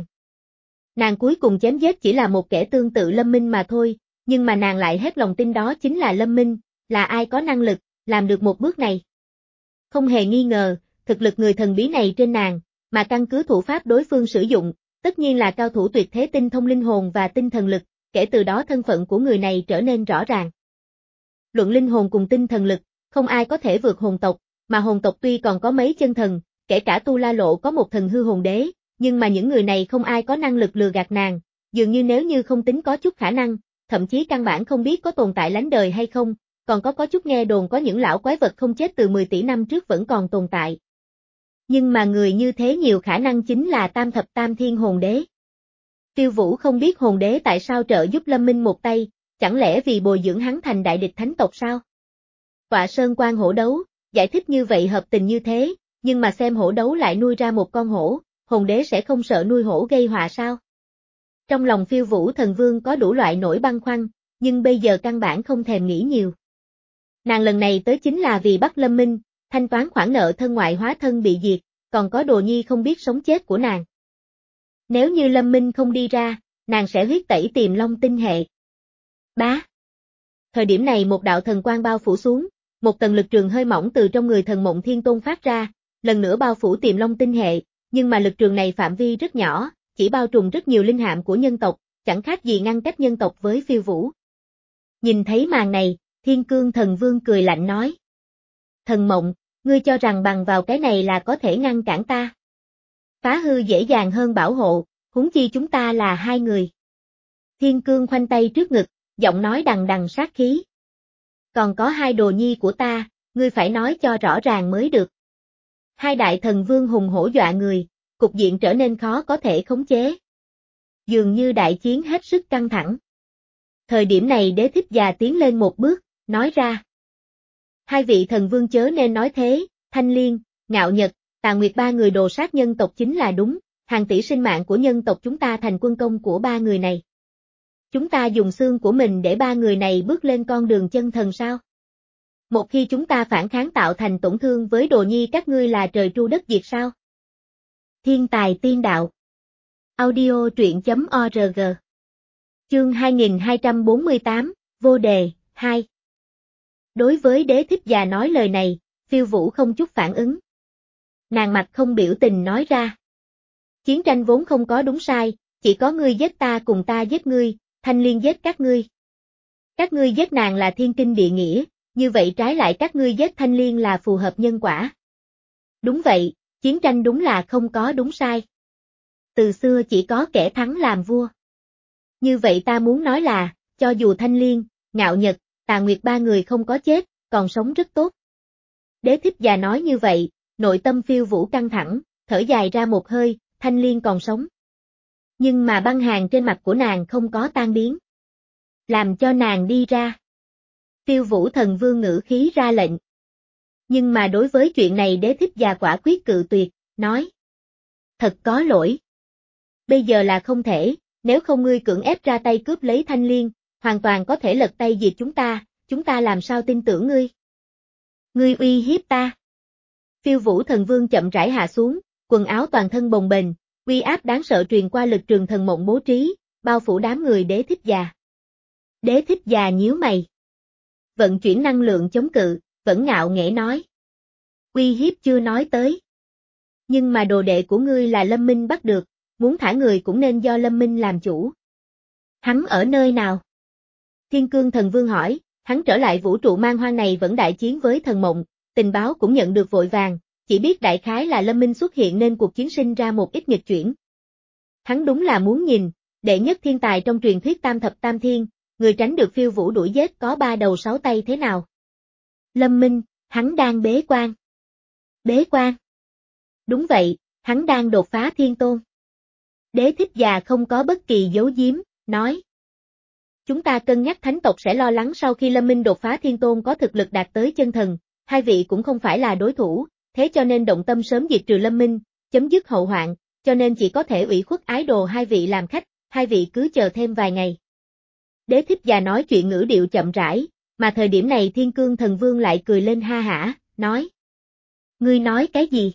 Nàng cuối cùng chém giết chỉ là một kẻ tương tự Lâm Minh mà thôi, nhưng mà nàng lại hết lòng tin đó chính là Lâm Minh, là ai có năng lực, làm được một bước này. Không hề nghi ngờ, thực lực người thần bí này trên nàng, mà căn cứ thủ pháp đối phương sử dụng, tất nhiên là cao thủ tuyệt thế tinh thông linh hồn và tinh thần lực, kể từ đó thân phận của người này trở nên rõ ràng. Luận linh hồn cùng tinh thần lực, không ai có thể vượt hồn tộc, mà hồn tộc tuy còn có mấy chân thần, kể cả Tu La Lộ có một thần hư hồn đế, nhưng mà những người này không ai có năng lực lừa gạt nàng, dường như nếu như không tính có chút khả năng, thậm chí căn bản không biết có tồn tại lánh đời hay không, còn có có chút nghe đồn có những lão quái vật không chết từ mười tỷ năm trước vẫn còn tồn tại. Nhưng mà người như thế nhiều khả năng chính là Tam Thập Tam Thiên Hồn Đế. Tiêu Vũ không biết Hồn Đế tại sao trợ giúp Lâm Minh một tay, chẳng lẽ vì bồi dưỡng hắn thành đại địch thánh tộc sao? Quạ sơn quan hổ đấu, giải thích như vậy hợp tình như thế, nhưng mà xem hổ đấu lại nuôi ra một con hổ, Hồn Đế sẽ không sợ nuôi hổ gây họa sao? Trong lòng Phiêu Vũ Thần Vương có đủ loại nỗi băn khoăn, nhưng bây giờ căn bản không thèm nghĩ nhiều. Nàng lần này tới chính là vì bắt Lâm Minh, thanh toán khoản nợ thân ngoại hóa thân bị diệt, còn có Đồ Nhi không biết sống chết của nàng. Nếu như Lâm Minh không đi ra, nàng sẽ huyết tẩy Tiềm Long tinh hệ. Bá. Thời điểm này một đạo thần quang bao phủ xuống, một tầng lực trường hơi mỏng từ trong người thần Mộng Thiên Tôn phát ra, lần nữa bao phủ Tiềm Long tinh hệ, nhưng mà lực trường này phạm vi rất nhỏ, chỉ bao trùm rất nhiều linh hạm của nhân tộc, chẳng khác gì ngăn cách nhân tộc với Phiêu Vũ. Nhìn thấy màn này, Thiên Cương Thần Vương cười lạnh nói. Thần Mộng, ngươi cho rằng bằng vào cái này là có thể ngăn cản ta. Phá hư dễ dàng hơn bảo hộ, huống chi chúng ta là hai người. Thiên Cương khoanh tay trước ngực, giọng nói đằng đằng sát khí. Còn có hai đồ nhi của ta, ngươi phải nói cho rõ ràng mới được. Hai đại thần vương hùng hổ dọa người, cục diện trở nên khó có thể khống chế. Dường như đại chiến hết sức căng thẳng. Thời điểm này Đế Thích Già tiến lên một bước, nói ra. Hai vị thần vương chớ nên nói thế, Thanh Liên, Ngạo Nhật, Tà Nguyệt ba người đồ sát nhân tộc chính là đúng, hàng tỷ sinh mạng của nhân tộc chúng ta thành quân công của ba người này. Chúng ta dùng xương của mình để ba người này bước lên con đường chân thần sao? Một khi chúng ta phản kháng tạo thành tổn thương với đồ nhi các ngươi là trời tru đất diệt sao? Thiên tài tiên đạo. Audio truyện chấm org. Chương hai nghìn hai trăm bốn mươi tám, Vô đề, hai. Đối với Đế Thích Già nói lời này, Phiêu Vũ không chút phản ứng. Nàng mặt không biểu tình nói ra. Chiến tranh vốn không có đúng sai, chỉ có ngươi giết ta cùng ta giết ngươi, Thanh Liên giết các ngươi. Các ngươi giết nàng là thiên kinh địa nghĩa, như vậy trái lại các ngươi giết Thanh Liên là phù hợp nhân quả. Đúng vậy, chiến tranh đúng là không có đúng sai. Từ xưa chỉ có kẻ thắng làm vua. Như vậy ta muốn nói là, cho dù Thanh Liên, Ngạo Nhật, Tà Nguyệt ba người không có chết, còn sống rất tốt. Đế Thích Già nói như vậy, nội tâm Phiêu Vũ căng thẳng, thở dài ra một hơi, Thanh Liên còn sống. Nhưng mà băng hàn trên mặt của nàng không có tan biến. Làm cho nàng đi ra. Phiêu Vũ Thần Vương ngữ khí ra lệnh. Nhưng mà đối với chuyện này Đế Thích Già quả quyết cự tuyệt, nói. Thật có lỗi. Bây giờ là không thể, nếu không ngươi cưỡng ép ra tay cướp lấy Thanh Liên, hoàn toàn có thể lật tay diệt chúng ta, chúng ta làm sao tin tưởng ngươi? Ngươi uy hiếp ta. Phiêu Vũ Thần Vương chậm rãi hạ xuống, quần áo toàn thân bồng bềnh, uy áp đáng sợ truyền qua lực trường thần mộng bố trí, bao phủ đám người Đế Thích Già. Đế Thích Già nhíu mày. Vận chuyển năng lượng chống cự, vẫn ngạo nghễ nói. Uy hiếp chưa nói tới. Nhưng mà đồ đệ của ngươi là Lâm Minh bắt được, muốn thả người cũng nên do Lâm Minh làm chủ. Hắn ở nơi nào? Thiên Cương Thần Vương hỏi, hắn trở lại vũ trụ man hoang này vẫn đại chiến với thần mộng, tình báo cũng nhận được vội vàng, chỉ biết đại khái là Lâm Minh xuất hiện nên cuộc chiến sinh ra một ít nghịch chuyển. Hắn đúng là muốn nhìn, đệ nhất thiên tài trong truyền thuyết Tam Thập Tam Thiên, người tránh được Phiêu Vũ đuổi giết có ba đầu sáu tay thế nào? Lâm Minh, hắn đang bế quan. Bế quan? Đúng vậy, hắn đang đột phá thiên tôn. Đế Thích Già không có bất kỳ giấu giếm, nói. Chúng ta cân nhắc thánh tộc sẽ lo lắng sau khi Lâm Minh đột phá thiên tôn có thực lực đạt tới chân thần, hai vị cũng không phải là đối thủ, thế cho nên động tâm sớm diệt trừ Lâm Minh, chấm dứt hậu hoạn, cho nên chỉ có thể ủy khuất ái đồ hai vị làm khách, hai vị cứ chờ thêm vài ngày. Đế Thích Già nói chuyện ngữ điệu chậm rãi, mà thời điểm này Thiên Cương Thần Vương lại cười lên ha hả, nói. Ngươi nói cái gì?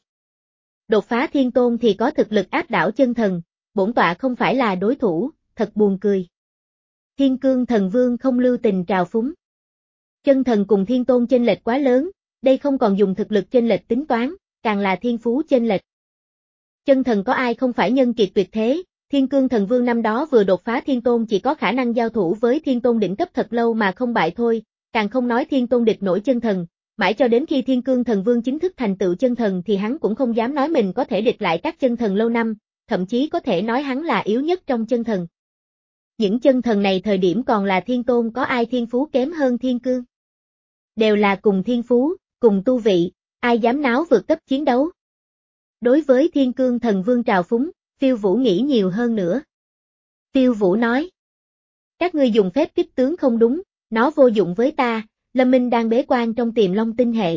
Đột phá thiên tôn thì có thực lực áp đảo chân thần, bổn tọa không phải là đối thủ, thật buồn cười. Thiên Cương Thần Vương không lưu tình trào phúng. Chân thần cùng thiên tôn chênh lệch quá lớn, đây không còn dùng thực lực chênh lệch tính toán, càng là thiên phú chênh lệch. Chân thần có ai không phải nhân kiệt tuyệt thế, Thiên Cương Thần Vương năm đó vừa đột phá thiên tôn chỉ có khả năng giao thủ với thiên tôn đỉnh cấp thật lâu mà không bại thôi, càng không nói thiên tôn địch nổi chân thần, mãi cho đến khi Thiên Cương Thần Vương chính thức thành tựu chân thần thì hắn cũng không dám nói mình có thể địch lại các chân thần lâu năm, thậm chí có thể nói hắn là yếu nhất trong chân thần. Những chân thần này thời điểm còn là thiên tôn có ai thiên phú kém hơn Thiên Cương? đều là cùng thiên phú, cùng tu vị, ai dám náo vượt cấp chiến đấu. Đối với Thiên Cương Thần Vương trào phúng, Phiêu Vũ nghĩ nhiều hơn nữa. Phiêu Vũ nói, các ngươi dùng phép kích tướng không đúng, nó vô dụng với ta, Lâm Minh đang bế quan trong Tiềm Long tinh hệ.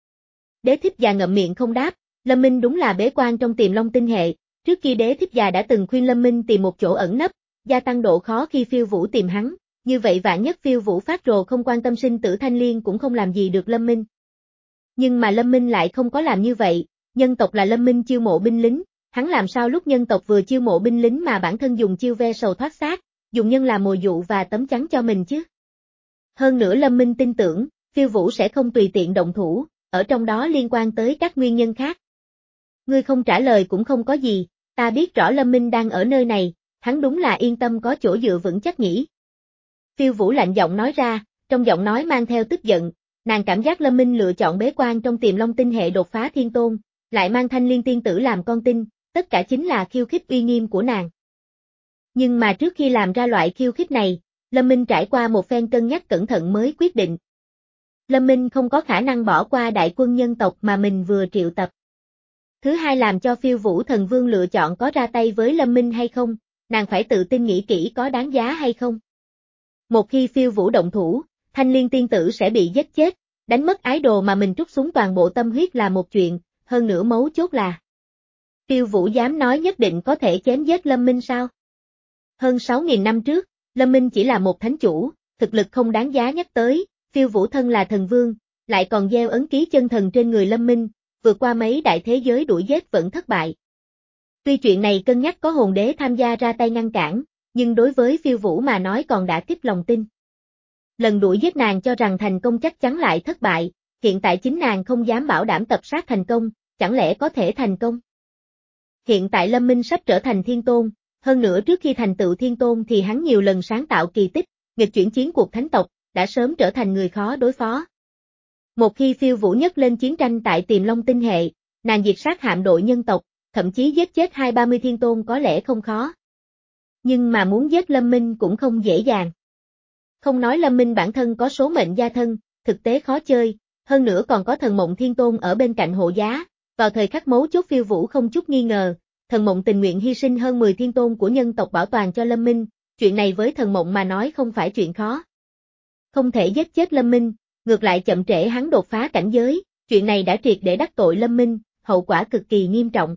Đế Thích Già ngậm miệng không đáp, Lâm Minh đúng là bế quan trong Tiềm Long tinh hệ, trước khi Đế Thích Già đã từng khuyên Lâm Minh tìm một chỗ ẩn nấp, gia tăng độ khó khi Phiêu Vũ tìm hắn, như vậy vạn nhất Phiêu Vũ phát rồ không quan tâm sinh tử Thanh Liên cũng không làm gì được Lâm Minh. Nhưng mà Lâm Minh lại không có làm như vậy, nhân tộc là Lâm Minh chiêu mộ binh lính, hắn làm sao lúc nhân tộc vừa chiêu mộ binh lính mà bản thân dùng chiêu ve sầu thoát xác, dùng nhân làm mồi dụ và tấm chắn cho mình chứ. Hơn nữa Lâm Minh tin tưởng, Phiêu Vũ sẽ không tùy tiện động thủ, ở trong đó liên quan tới các nguyên nhân khác. Ngươi không trả lời cũng không có gì, ta biết rõ Lâm Minh đang ở nơi này, hắn đúng là yên tâm có chỗ dựa vững chắc nhỉ. Phiêu Vũ lạnh giọng nói ra, trong giọng nói mang theo tức giận, nàng cảm giác Lâm Minh lựa chọn bế quan trong Tiềm Long tinh hệ đột phá thiên tôn, lại mang Thanh Liên tiên tử làm con tin, tất cả chính là khiêu khích uy nghiêm của nàng. Nhưng mà trước khi làm ra loại khiêu khích này, Lâm Minh trải qua một phen cân nhắc cẩn thận mới quyết định. Lâm Minh không có khả năng bỏ qua đại quân nhân tộc mà mình vừa triệu tập. Thứ hai làm cho Phiêu Vũ Thần Vương lựa chọn có ra tay với Lâm Minh hay không, nàng phải tự tin nghĩ kỹ có đáng giá hay không. Một khi Phiêu Vũ động thủ, Thanh Liên tiên tử sẽ bị giết chết, đánh mất ái đồ mà mình trút xuống toàn bộ tâm huyết là một chuyện, hơn nữa mấu chốt là Phiêu Vũ dám nói nhất định có thể chém giết Lâm Minh sao? Hơn sáu nghìn năm trước, Lâm Minh chỉ là một thánh chủ, thực lực không đáng giá nhắc tới, Phiêu Vũ thân là thần vương, lại còn gieo ấn ký chân thần trên người Lâm Minh, vượt qua mấy đại thế giới đuổi giết vẫn thất bại. Tuy chuyện này cân nhắc có hồn đế tham gia ra tay ngăn cản, nhưng đối với Phiêu Vũ mà nói còn đã kích lòng tin. Lần đuổi giết nàng cho rằng thành công chắc chắn lại thất bại, hiện tại chính nàng không dám bảo đảm tập sát thành công, chẳng lẽ có thể thành công? Hiện tại Lâm Minh sắp trở thành thiên tôn, hơn nữa trước khi thành tựu thiên tôn thì hắn nhiều lần sáng tạo kỳ tích, nghịch chuyển chiến cuộc thánh tộc, đã sớm trở thành người khó đối phó. Một khi Phiêu Vũ nhấc lên chiến tranh tại Tiềm Long tinh hệ, nàng diệt sát hạm đội nhân tộc, thậm chí giết chết hai ba mươi thiên tôn có lẽ không khó. Nhưng mà muốn giết Lâm Minh cũng không dễ dàng. Không nói Lâm Minh bản thân có số mệnh gia thân, thực tế khó chơi, hơn nữa còn có thần mộng thiên tôn ở bên cạnh hộ giá, vào thời khắc mấu chốt Phiêu Vũ không chút nghi ngờ, thần mộng tình nguyện hy sinh hơn mười thiên tôn của nhân tộc bảo toàn cho Lâm Minh, chuyện này với thần mộng mà nói không phải chuyện khó. Không thể giết chết Lâm Minh, ngược lại chậm trễ hắn đột phá cảnh giới, chuyện này đã triệt để đắc tội Lâm Minh, hậu quả cực kỳ nghiêm trọng.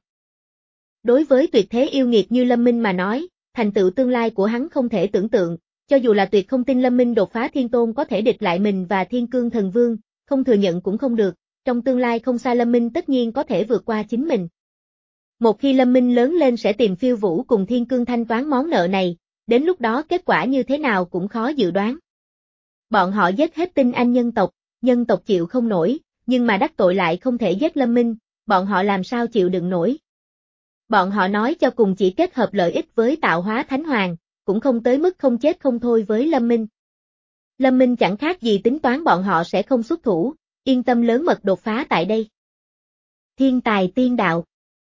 Đối với tuyệt thế yêu nghiệt như Lâm Minh mà nói, thành tựu tương lai của hắn không thể tưởng tượng, cho dù là tuyệt không tin Lâm Minh đột phá thiên tôn có thể địch lại mình và Thiên Cương Thần Vương, không thừa nhận cũng không được, trong tương lai không xa Lâm Minh tất nhiên có thể vượt qua chính mình. Một khi Lâm Minh lớn lên sẽ tìm Phiêu Vũ cùng Thiên Cương thanh toán món nợ này, đến lúc đó kết quả như thế nào cũng khó dự đoán. Bọn họ giết hết tinh anh nhân tộc, nhân tộc chịu không nổi, nhưng mà đắc tội lại không thể giết Lâm Minh, bọn họ làm sao chịu đựng nổi. Bọn họ nói cho cùng chỉ kết hợp lợi ích với tạo hóa thánh hoàng, cũng không tới mức không chết không thôi với Lâm Minh. Lâm Minh chẳng khác gì tính toán bọn họ sẽ không xuất thủ, yên tâm lớn mật đột phá tại đây. Thiên tài tiên đạo.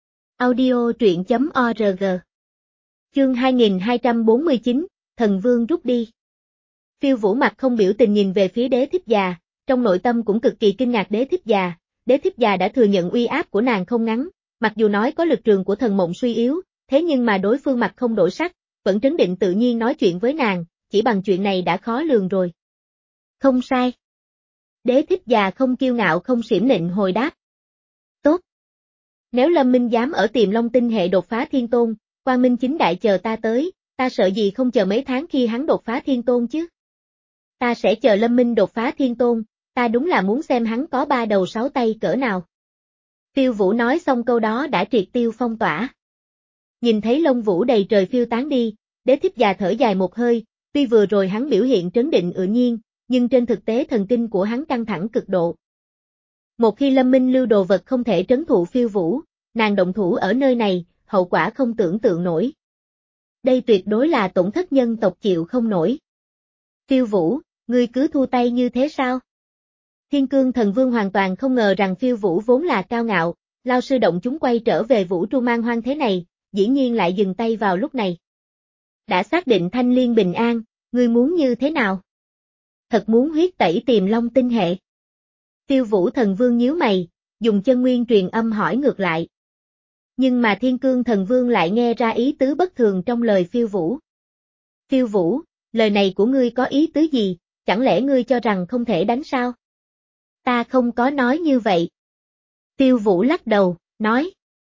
Audio truyện chấm org. Chương hai nghìn hai trăm bốn mươi chín, Thần Vương rút đi. Phiêu Vũ mặt không biểu tình nhìn về phía Đế Thích Già, trong nội tâm cũng cực kỳ kinh ngạc Đế Thích Già, Đế Thích Già đã thừa nhận uy áp của nàng không ngắn, mặc dù nói có lực trường của thần mộng suy yếu, thế nhưng mà đối phương mặt không đổi sắc, vẫn trấn định tự nhiên nói chuyện với nàng, chỉ bằng chuyện này đã khó lường rồi. Không sai. Đế Thích Già không kiêu ngạo không xiểm nịnh hồi đáp. Tốt. Nếu Lâm Minh dám ở Tiềm Long tinh hệ đột phá thiên tôn, Quang Minh chính đại chờ ta tới, ta sợ gì không chờ mấy tháng khi hắn đột phá thiên tôn chứ. Ta sẽ chờ Lâm Minh đột phá thiên tôn, ta đúng là muốn xem hắn có ba đầu sáu tay cỡ nào. Phiêu Vũ nói xong câu đó đã triệt tiêu phong tỏa. Nhìn thấy lông vũ đầy trời phiêu tán đi, Đế Thích Già thở dài một hơi, tuy vừa rồi hắn biểu hiện trấn định ựa nhiên, nhưng trên thực tế thần kinh của hắn căng thẳng cực độ. Một khi Lâm Minh lưu đồ vật không thể trấn thụ Phiêu Vũ, nàng động thủ ở nơi này, hậu quả không tưởng tượng nổi. Đây tuyệt đối là tổn thất nhân tộc chịu không nổi. Phiêu Vũ, ngươi cứ thu tay như thế sao? Thiên Cương Thần Vương hoàn toàn không ngờ rằng Phiêu Vũ vốn là cao ngạo, lao sư động chúng quay trở về vũ tru man hoang thế này, dĩ nhiên lại dừng tay vào lúc này. Đã xác định Thanh Liên bình an, ngươi muốn như thế nào? Thật muốn huyết tẩy Tiềm Long tinh hệ. Tiêu Vũ Thần Vương nhíu mày, dùng chân nguyên truyền âm hỏi ngược lại. Nhưng mà Thiên Cương Thần Vương lại nghe ra ý tứ bất thường trong lời Phiêu Vũ. Phiêu Vũ, lời này của ngươi có ý tứ gì, chẳng lẽ ngươi cho rằng không thể đánh sao? Ta không có nói như vậy. Tiêu Vũ lắc đầu, nói.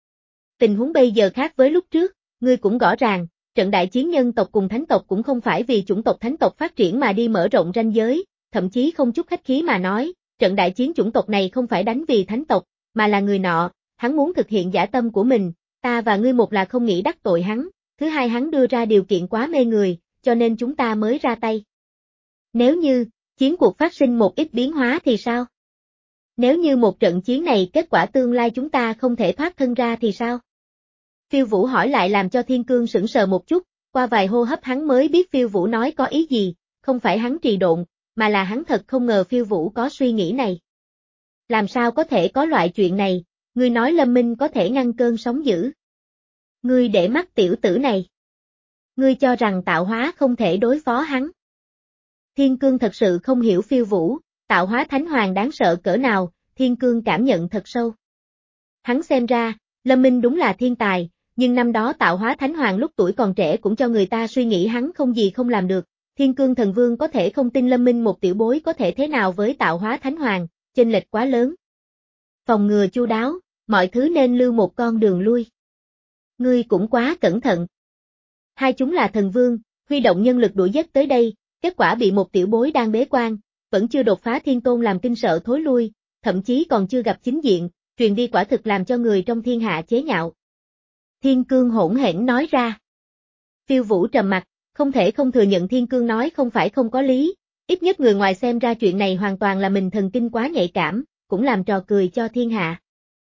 Tình huống bây giờ khác với lúc trước, ngươi cũng rõ ràng, trận đại chiến nhân tộc cùng thánh tộc cũng không phải vì chủng tộc thánh tộc phát triển mà đi mở rộng ranh giới, thậm chí không chút khách khí mà nói, trận đại chiến chủng tộc này không phải đánh vì thánh tộc, mà là người nọ, hắn muốn thực hiện dã tâm của mình, ta và ngươi một là không nghĩ đắc tội hắn, thứ hai hắn đưa ra điều kiện quá mê người, cho nên chúng ta mới ra tay. Nếu như, chiến cuộc phát sinh một ít biến hóa thì sao? Nếu như một trận chiến này kết quả tương lai chúng ta không thể thoát thân ra thì sao? Phiêu Vũ hỏi lại làm cho Thiên Cương sững sờ một chút, qua vài hô hấp hắn mới biết Phiêu Vũ nói có ý gì, không phải hắn trì độn, mà là hắn thật không ngờ Phiêu Vũ có suy nghĩ này. Làm sao có thể có loại chuyện này, ngươi nói Lâm Minh có thể ngăn cơn sóng dữ. Ngươi để mắt tiểu tử này. Ngươi cho rằng tạo hóa không thể đối phó hắn. Thiên Cương thật sự không hiểu Phiêu Vũ, tạo hóa thánh hoàng đáng sợ cỡ nào, Thiên Cương cảm nhận thật sâu. Hắn xem ra, Lâm Minh đúng là thiên tài, nhưng năm đó tạo hóa thánh hoàng lúc tuổi còn trẻ cũng cho người ta suy nghĩ hắn không gì không làm được, Thiên Cương Thần Vương có thể không tin Lâm Minh một tiểu bối có thể thế nào với tạo hóa thánh hoàng, chênh lệch quá lớn. Phòng ngừa chu đáo, mọi thứ nên lưu một con đường lui. Ngươi cũng quá cẩn thận. Hai chúng là thần vương, huy động nhân lực đuổi giết tới đây, kết quả bị một tiểu bối đang bế quan, vẫn chưa đột phá thiên tôn làm kinh sợ thối lui, thậm chí còn chưa gặp chính diện, truyền đi quả thực làm cho người trong thiên hạ chế nhạo. Thiên Cương hỗn hển nói ra. Phiêu Vũ trầm mặt, không thể không thừa nhận Thiên Cương nói không phải không có lý, ít nhất người ngoài xem ra chuyện này hoàn toàn là mình thần kinh quá nhạy cảm, cũng làm trò cười cho thiên hạ.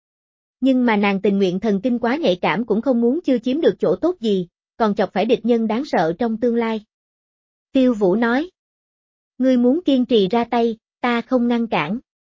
Nhưng mà nàng tình nguyện thần kinh quá nhạy cảm cũng không muốn chưa chiếm được chỗ tốt gì, còn chọc phải địch nhân đáng sợ trong tương lai. Phiêu Vũ nói. Ngươi muốn kiên trì ra tay, ta không ngăn cản.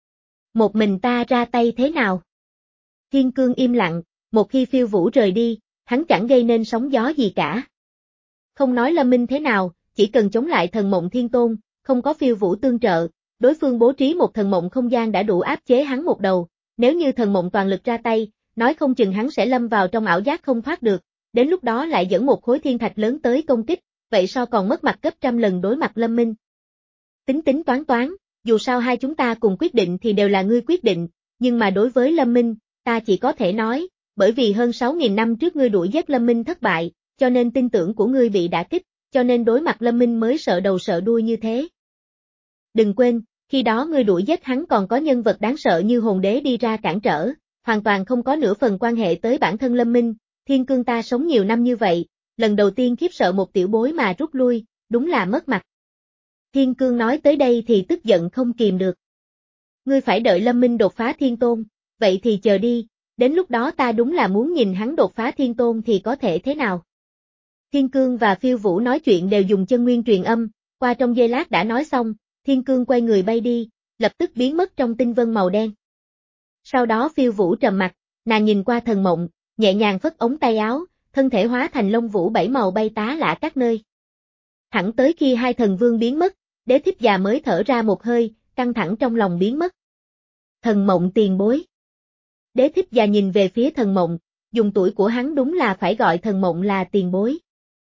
Một mình ta ra tay thế nào? Thiên Cương im lặng, một khi Phiêu Vũ rời đi, hắn chẳng gây nên sóng gió gì cả. Không nói Lâm Minh thế nào, chỉ cần chống lại thần mộng thiên tôn, không có Phiêu Vũ tương trợ, đối phương bố trí một thần mộng không gian đã đủ áp chế hắn một đầu, nếu như thần mộng toàn lực ra tay, nói không chừng hắn sẽ lâm vào trong ảo giác không thoát được, đến lúc đó lại dẫn một khối thiên thạch lớn tới công kích, vậy so còn mất mặt gấp trăm lần đối mặt Lâm Minh. Tính tính toán toán, dù sao hai chúng ta cùng quyết định thì đều là ngươi quyết định, nhưng mà đối với Lâm Minh, ta chỉ có thể nói, bởi vì hơn sáu nghìn năm trước ngươi đuổi giết Lâm Minh thất bại, cho nên tin tưởng của ngươi bị đả kích, cho nên đối mặt Lâm Minh mới sợ đầu sợ đuôi như thế. Đừng quên, khi đó ngươi đuổi giết hắn còn có nhân vật đáng sợ như hồn đế đi ra cản trở, hoàn toàn không có nửa phần quan hệ tới bản thân Lâm Minh, Thiên Cương ta sống nhiều năm như vậy, lần đầu tiên khiếp sợ một tiểu bối mà rút lui, đúng là mất mặt. Thiên Cương nói tới đây thì tức giận không kìm được. Ngươi phải đợi Lâm Minh đột phá thiên tôn, vậy thì chờ đi, đến lúc đó ta đúng là muốn nhìn hắn đột phá thiên tôn thì có thể thế nào. Thiên Cương và Phiêu Vũ nói chuyện đều dùng chân nguyên truyền âm, qua trong giây lát đã nói xong, Thiên Cương quay người bay đi, lập tức biến mất trong tinh vân màu đen. Sau đó Phiêu Vũ trầm mặt, nàng nhìn qua thần mộng, nhẹ nhàng phất ống tay áo, thân thể hóa thành lông vũ bảy màu bay tá lả các nơi. Thẳng tới khi hai thần vương biến mất, Đế Thích già mới thở ra một hơi, căng thẳng trong lòng biến mất. Thần mộng tiền bối. Đế Thích già nhìn về phía thần mộng, dùng tuổi của hắn đúng là phải gọi thần mộng là tiền bối.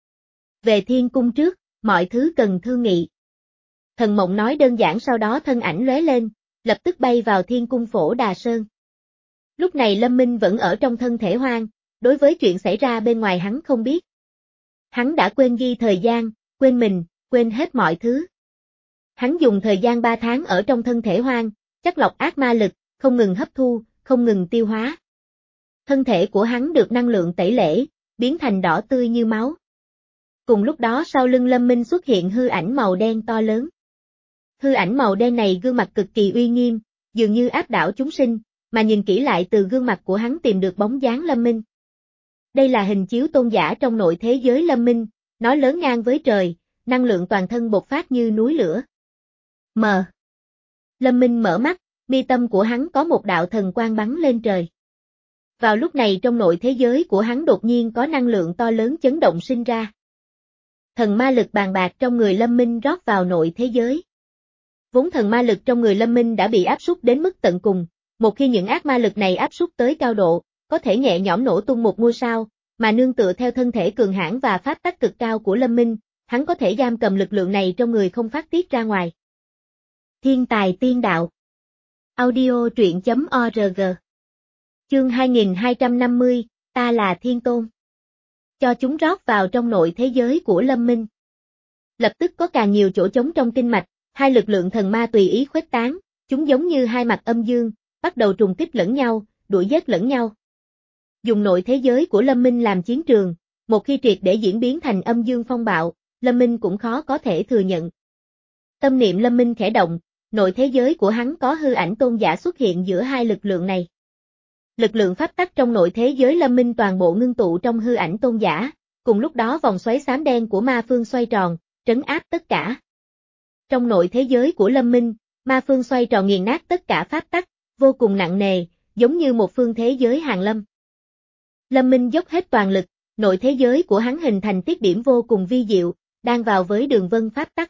Về thiên cung trước, mọi thứ cần thương nghị. Thần mộng nói đơn giản sau đó thân ảnh lóe lên, lập tức bay vào thiên cung Phổ Đà Sơn. Lúc này Lâm Minh vẫn ở trong thân thể hoang, đối với chuyện xảy ra bên ngoài hắn không biết. Hắn đã quên ghi thời gian, quên mình, quên hết mọi thứ. Hắn dùng thời gian ba tháng ở trong thân thể hoang, chắc lọc ác ma lực, không ngừng hấp thu, không ngừng tiêu hóa. Thân thể của hắn được năng lượng tẩy lễ, biến thành đỏ tươi như máu. Cùng lúc đó sau lưng Lâm Minh xuất hiện hư ảnh màu đen to lớn. Hư ảnh màu đen này gương mặt cực kỳ uy nghiêm, dường như áp đảo chúng sinh, mà nhìn kỹ lại từ gương mặt của hắn tìm được bóng dáng Lâm Minh. Đây là hình chiếu tôn giả trong nội thế giới Lâm Minh, nó lớn ngang với trời, năng lượng toàn thân bộc phát như núi lửa. Mờ. Lâm Minh mở mắt, mi tâm của hắn có một đạo thần quang bắn lên trời. Vào lúc này trong nội thế giới của hắn đột nhiên có năng lượng to lớn chấn động sinh ra. Thần ma lực bàn bạc trong người Lâm Minh rót vào nội thế giới. Vốn thần ma lực trong người Lâm Minh đã bị áp suất đến mức tận cùng, một khi những ác ma lực này áp suất tới cao độ, có thể nhẹ nhõm nổ tung một ngôi sao, mà nương tựa theo thân thể cường hãn và pháp tắc cực cao của Lâm Minh, hắn có thể giam cầm lực lượng này trong người không phát tiết ra ngoài. Thiên tài tiên đạo. Audio truyện.org. Chương hai nghìn hai trăm năm mươi, ta là Thiên Tôn. Cho chúng rót vào trong nội thế giới của Lâm Minh. Lập tức có càng nhiều chỗ trống trong kinh mạch, hai lực lượng thần ma tùy ý khuếch tán, chúng giống như hai mặt âm dương, bắt đầu trùng kích lẫn nhau, đuổi giết lẫn nhau. Dùng nội thế giới của Lâm Minh làm chiến trường, một khi triệt để diễn biến thành âm dương phong bạo, Lâm Minh cũng khó có thể thừa nhận. Tâm niệm Lâm Minh khẽ động, nội thế giới của hắn có hư ảnh tôn giả xuất hiện giữa hai lực lượng này. Lực lượng pháp tắc trong nội thế giới Lâm Minh toàn bộ ngưng tụ trong hư ảnh tôn giả, cùng lúc đó vòng xoáy xám đen của ma phương xoay tròn, trấn áp tất cả. Trong nội thế giới của Lâm Minh, ma phương xoay tròn nghiền nát tất cả pháp tắc, vô cùng nặng nề, giống như một phương thế giới hàng lâm. Lâm Minh dốc hết toàn lực, nội thế giới của hắn hình thành tiết điểm vô cùng vi diệu, đang vào với đường vân pháp tắc.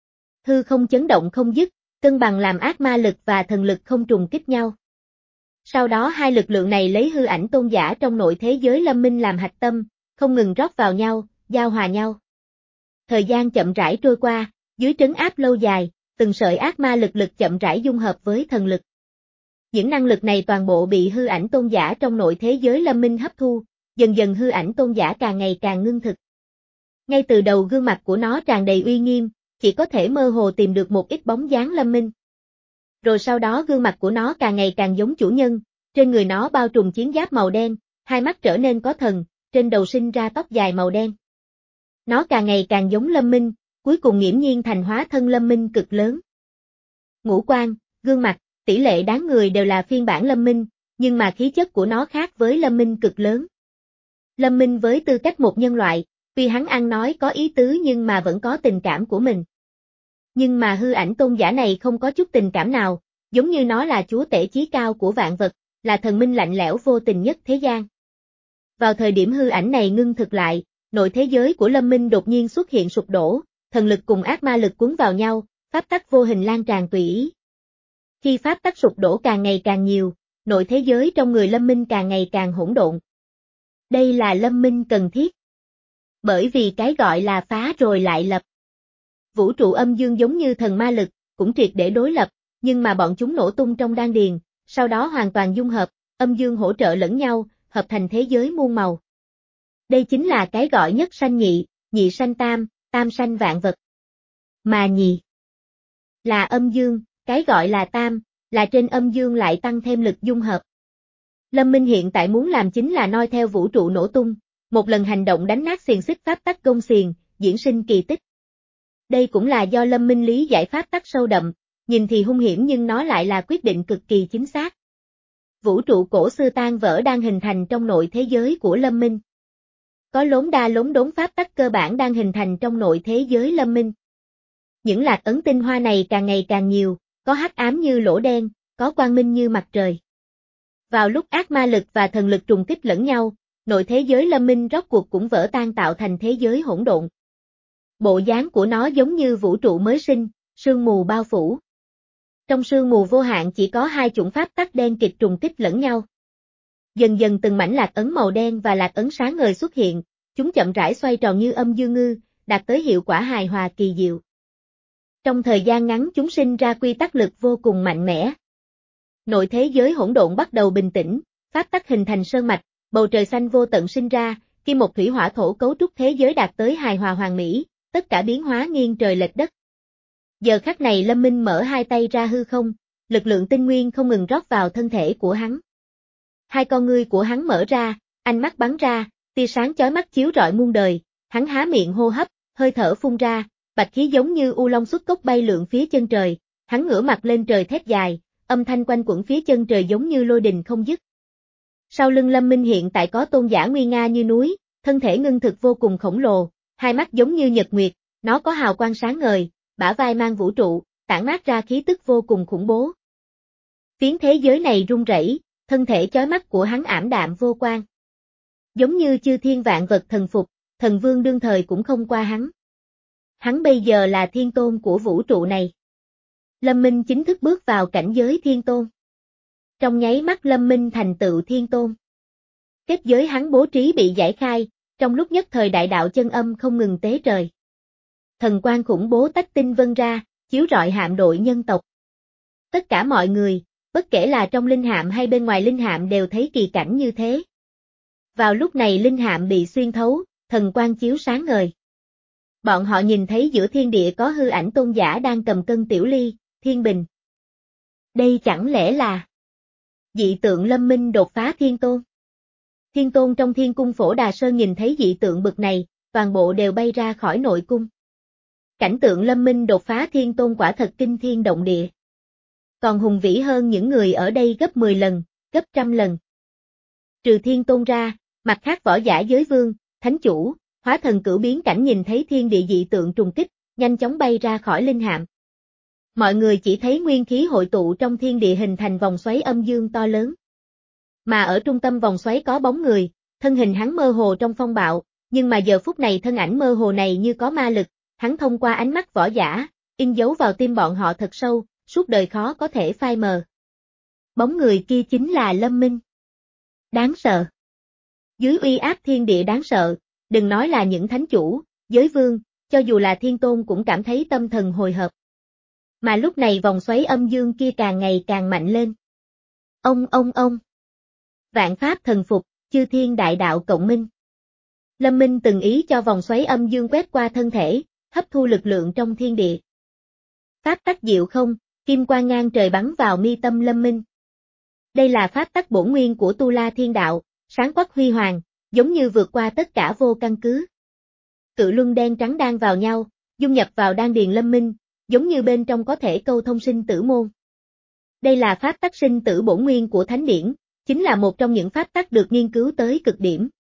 Hư không chấn động không dứt, cân bằng làm ác ma lực và thần lực không trùng kích nhau. Sau đó hai lực lượng này lấy hư ảnh tôn giả trong nội thế giới Lâm Minh làm hạch tâm, không ngừng rót vào nhau, giao hòa nhau. Thời gian chậm rãi trôi qua, dưới trấn áp lâu dài, từng sợi ác ma lực lực chậm rãi dung hợp với thần lực. Những năng lực này toàn bộ bị hư ảnh tôn giả trong nội thế giới Lâm Minh hấp thu, dần dần hư ảnh tôn giả càng ngày càng ngưng thực. Ngay từ đầu gương mặt của nó tràn đầy uy nghiêm, chỉ có thể mơ hồ tìm được một ít bóng dáng Lâm Minh. Rồi sau đó gương mặt của nó càng ngày càng giống chủ nhân, trên người nó bao trùm chiến giáp màu đen, hai mắt trở nên có thần, trên đầu sinh ra tóc dài màu đen. Nó càng ngày càng giống Lâm Minh, cuối cùng nghiễm nhiên thành hóa thân Lâm Minh cực lớn. Ngũ quan, gương mặt, tỷ lệ dáng người đều là phiên bản Lâm Minh, nhưng mà khí chất của nó khác với Lâm Minh cực lớn. Lâm Minh với tư cách một nhân loại, tuy hắn ăn nói có ý tứ nhưng mà vẫn có tình cảm của mình. Nhưng mà hư ảnh tôn giả này không có chút tình cảm nào, giống như nó là chúa tể chí cao của vạn vật, là thần minh lạnh lẽo vô tình nhất thế gian. Vào thời điểm hư ảnh này ngưng thực lại, nội thế giới của Lâm Minh đột nhiên xuất hiện sụp đổ, thần lực cùng ác ma lực cuốn vào nhau, pháp tắc vô hình lan tràn tùy ý. Khi pháp tắc sụp đổ càng ngày càng nhiều, nội thế giới trong người Lâm Minh càng ngày càng hỗn độn. Đây là Lâm Minh cần thiết. Bởi vì cái gọi là phá rồi lại lập. Vũ trụ âm dương giống như thần ma lực, cũng triệt để đối lập, nhưng mà bọn chúng nổ tung trong đan điền, sau đó hoàn toàn dung hợp, âm dương hỗ trợ lẫn nhau, hợp thành thế giới muôn màu. Đây chính là cái gọi nhất sanh nhị, nhị sanh tam, tam sanh vạn vật. Mà nhị là âm dương, cái gọi là tam, là trên âm dương lại tăng thêm lực dung hợp. Lâm Minh hiện tại muốn làm chính là noi theo vũ trụ nổ tung, một lần hành động đánh nát xiềng xích pháp tắc gông xiềng, diễn sinh kỳ tích. Đây cũng là do Lâm Minh lý giải pháp tắc sâu đậm, nhìn thì hung hiểm nhưng nó lại là quyết định cực kỳ chính xác. Vũ trụ cổ xưa tan vỡ đang hình thành trong nội thế giới của Lâm Minh. Có lốn đa lốn đốn pháp tắc cơ bản đang hình thành trong nội thế giới Lâm Minh. Những lạc ấn tinh hoa này càng ngày càng nhiều, có hắc ám như lỗ đen, có quang minh như mặt trời. Vào lúc ác ma lực và thần lực trùng kích lẫn nhau, nội thế giới Lâm Minh rốt cuộc cũng vỡ tan tạo thành thế giới hỗn độn. Bộ dáng của nó giống như vũ trụ mới sinh, sương mù bao phủ. Trong sương mù vô hạn chỉ có hai chủng pháp tắc đen kịt trùng kích lẫn nhau. Dần dần từng mảnh lạc ấn màu đen và lạc ấn sáng ngời xuất hiện, chúng chậm rãi xoay tròn như âm dương ngư, đạt tới hiệu quả hài hòa kỳ diệu. Trong thời gian ngắn chúng sinh ra quy tắc lực vô cùng mạnh mẽ. Nội thế giới hỗn độn bắt đầu bình tĩnh, pháp tắc hình thành sơn mạch, bầu trời xanh vô tận sinh ra, kim một thủy hỏa thổ cấu trúc thế giới đạt tới hài hòa hoàn mỹ, tất cả biến hóa nghiêng trời lệch đất. Giờ khắc này Lâm Minh mở hai tay ra hư không, lực lượng tinh nguyên không ngừng rót vào thân thể của hắn. Hai con ngươi của hắn mở ra, ánh mắt bắn ra, tia sáng chói mắt chiếu rọi muôn đời, hắn há miệng hô hấp, hơi thở phun ra, bạch khí giống như u long xuất cốc bay lượn phía chân trời, hắn ngửa mặt lên trời thét dài, âm thanh quanh quẩn phía chân trời giống như lôi đình không dứt. Sau lưng Lâm Minh hiện tại có tôn giả nguy nga như núi, thân thể ngưng thực vô cùng khổng lồ, hai mắt giống như nhật nguyệt, nó có hào quang sáng ngời, bả vai mang vũ trụ, tản mát ra khí tức vô cùng khủng bố. Phiến thế giới này rung rẩy, thân thể chói mắt của hắn ảm đạm vô quang. Giống như chư thiên vạn vật thần phục, thần vương đương thời cũng không qua hắn. Hắn bây giờ là thiên tôn của vũ trụ này. Lâm Minh chính thức bước vào cảnh giới thiên tôn. Trong nháy mắt Lâm Minh thành tựu thiên tôn. Kết giới hắn bố trí bị giải khai, trong lúc nhất thời đại đạo chân âm không ngừng tế trời. Thần quang khủng bố tách tinh vân ra, chiếu rọi hạm đội nhân tộc. Tất cả mọi người, bất kể là trong linh hạm hay bên ngoài linh hạm đều thấy kỳ cảnh như thế. Vào lúc này linh hạm bị xuyên thấu, thần quang chiếu sáng ngời. Bọn họ nhìn thấy giữa thiên địa có hư ảnh tôn giả đang cầm cân tiểu ly, thiên bình. Đây chẳng lẽ là dị tượng Lâm Minh đột phá thiên tôn? Thiên tôn trong thiên cung Phổ Đà Sơn nhìn thấy dị tượng bực này, toàn bộ đều bay ra khỏi nội cung. Cảnh tượng Lâm Minh đột phá thiên tôn quả thật kinh thiên động địa. Còn hùng vĩ hơn những người ở đây gấp mười lần, gấp trăm lần. Trừ thiên tôn ra, mặt khác võ giả giới vương, thánh chủ, hóa thần cửu biến cảnh nhìn thấy thiên địa dị tượng trùng kích, nhanh chóng bay ra khỏi linh hạm. Mọi người chỉ thấy nguyên khí hội tụ trong thiên địa hình thành vòng xoáy âm dương to lớn. Mà ở trung tâm vòng xoáy có bóng người, thân hình hắn mơ hồ trong phong bạo, nhưng mà giờ phút này thân ảnh mơ hồ này như có ma lực, hắn thông qua ánh mắt võ giả, in dấu vào tim bọn họ thật sâu, suốt đời khó có thể phai mờ. Bóng người kia chính là Lâm Minh. Đáng sợ. Dưới uy áp thiên địa đáng sợ, đừng nói là những thánh chủ, giới vương, cho dù là thiên tôn cũng cảm thấy tâm thần hồi hộp. Mà lúc này vòng xoáy âm dương kia càng ngày càng mạnh lên. Ông ông ông. Vạn pháp thần phục, chư thiên đại đạo cộng minh. Lâm Minh từng ý cho vòng xoáy âm dương quét qua thân thể, hấp thu lực lượng trong thiên địa. Pháp tắc diệu không, kim quang ngang trời bắn vào mi tâm Lâm Minh. Đây là pháp tắc bổn nguyên của Tu La Thiên Đạo, sáng quắc huy hoàng, giống như vượt qua tất cả vô căn cứ. Cự luân đen trắng đan vào nhau, dung nhập vào đan điền Lâm Minh, giống như bên trong có thể câu thông sinh tử môn. Đây là pháp tắc sinh tử bổn nguyên của Thánh Điển, chính là một trong những pháp tắc được nghiên cứu tới cực điểm.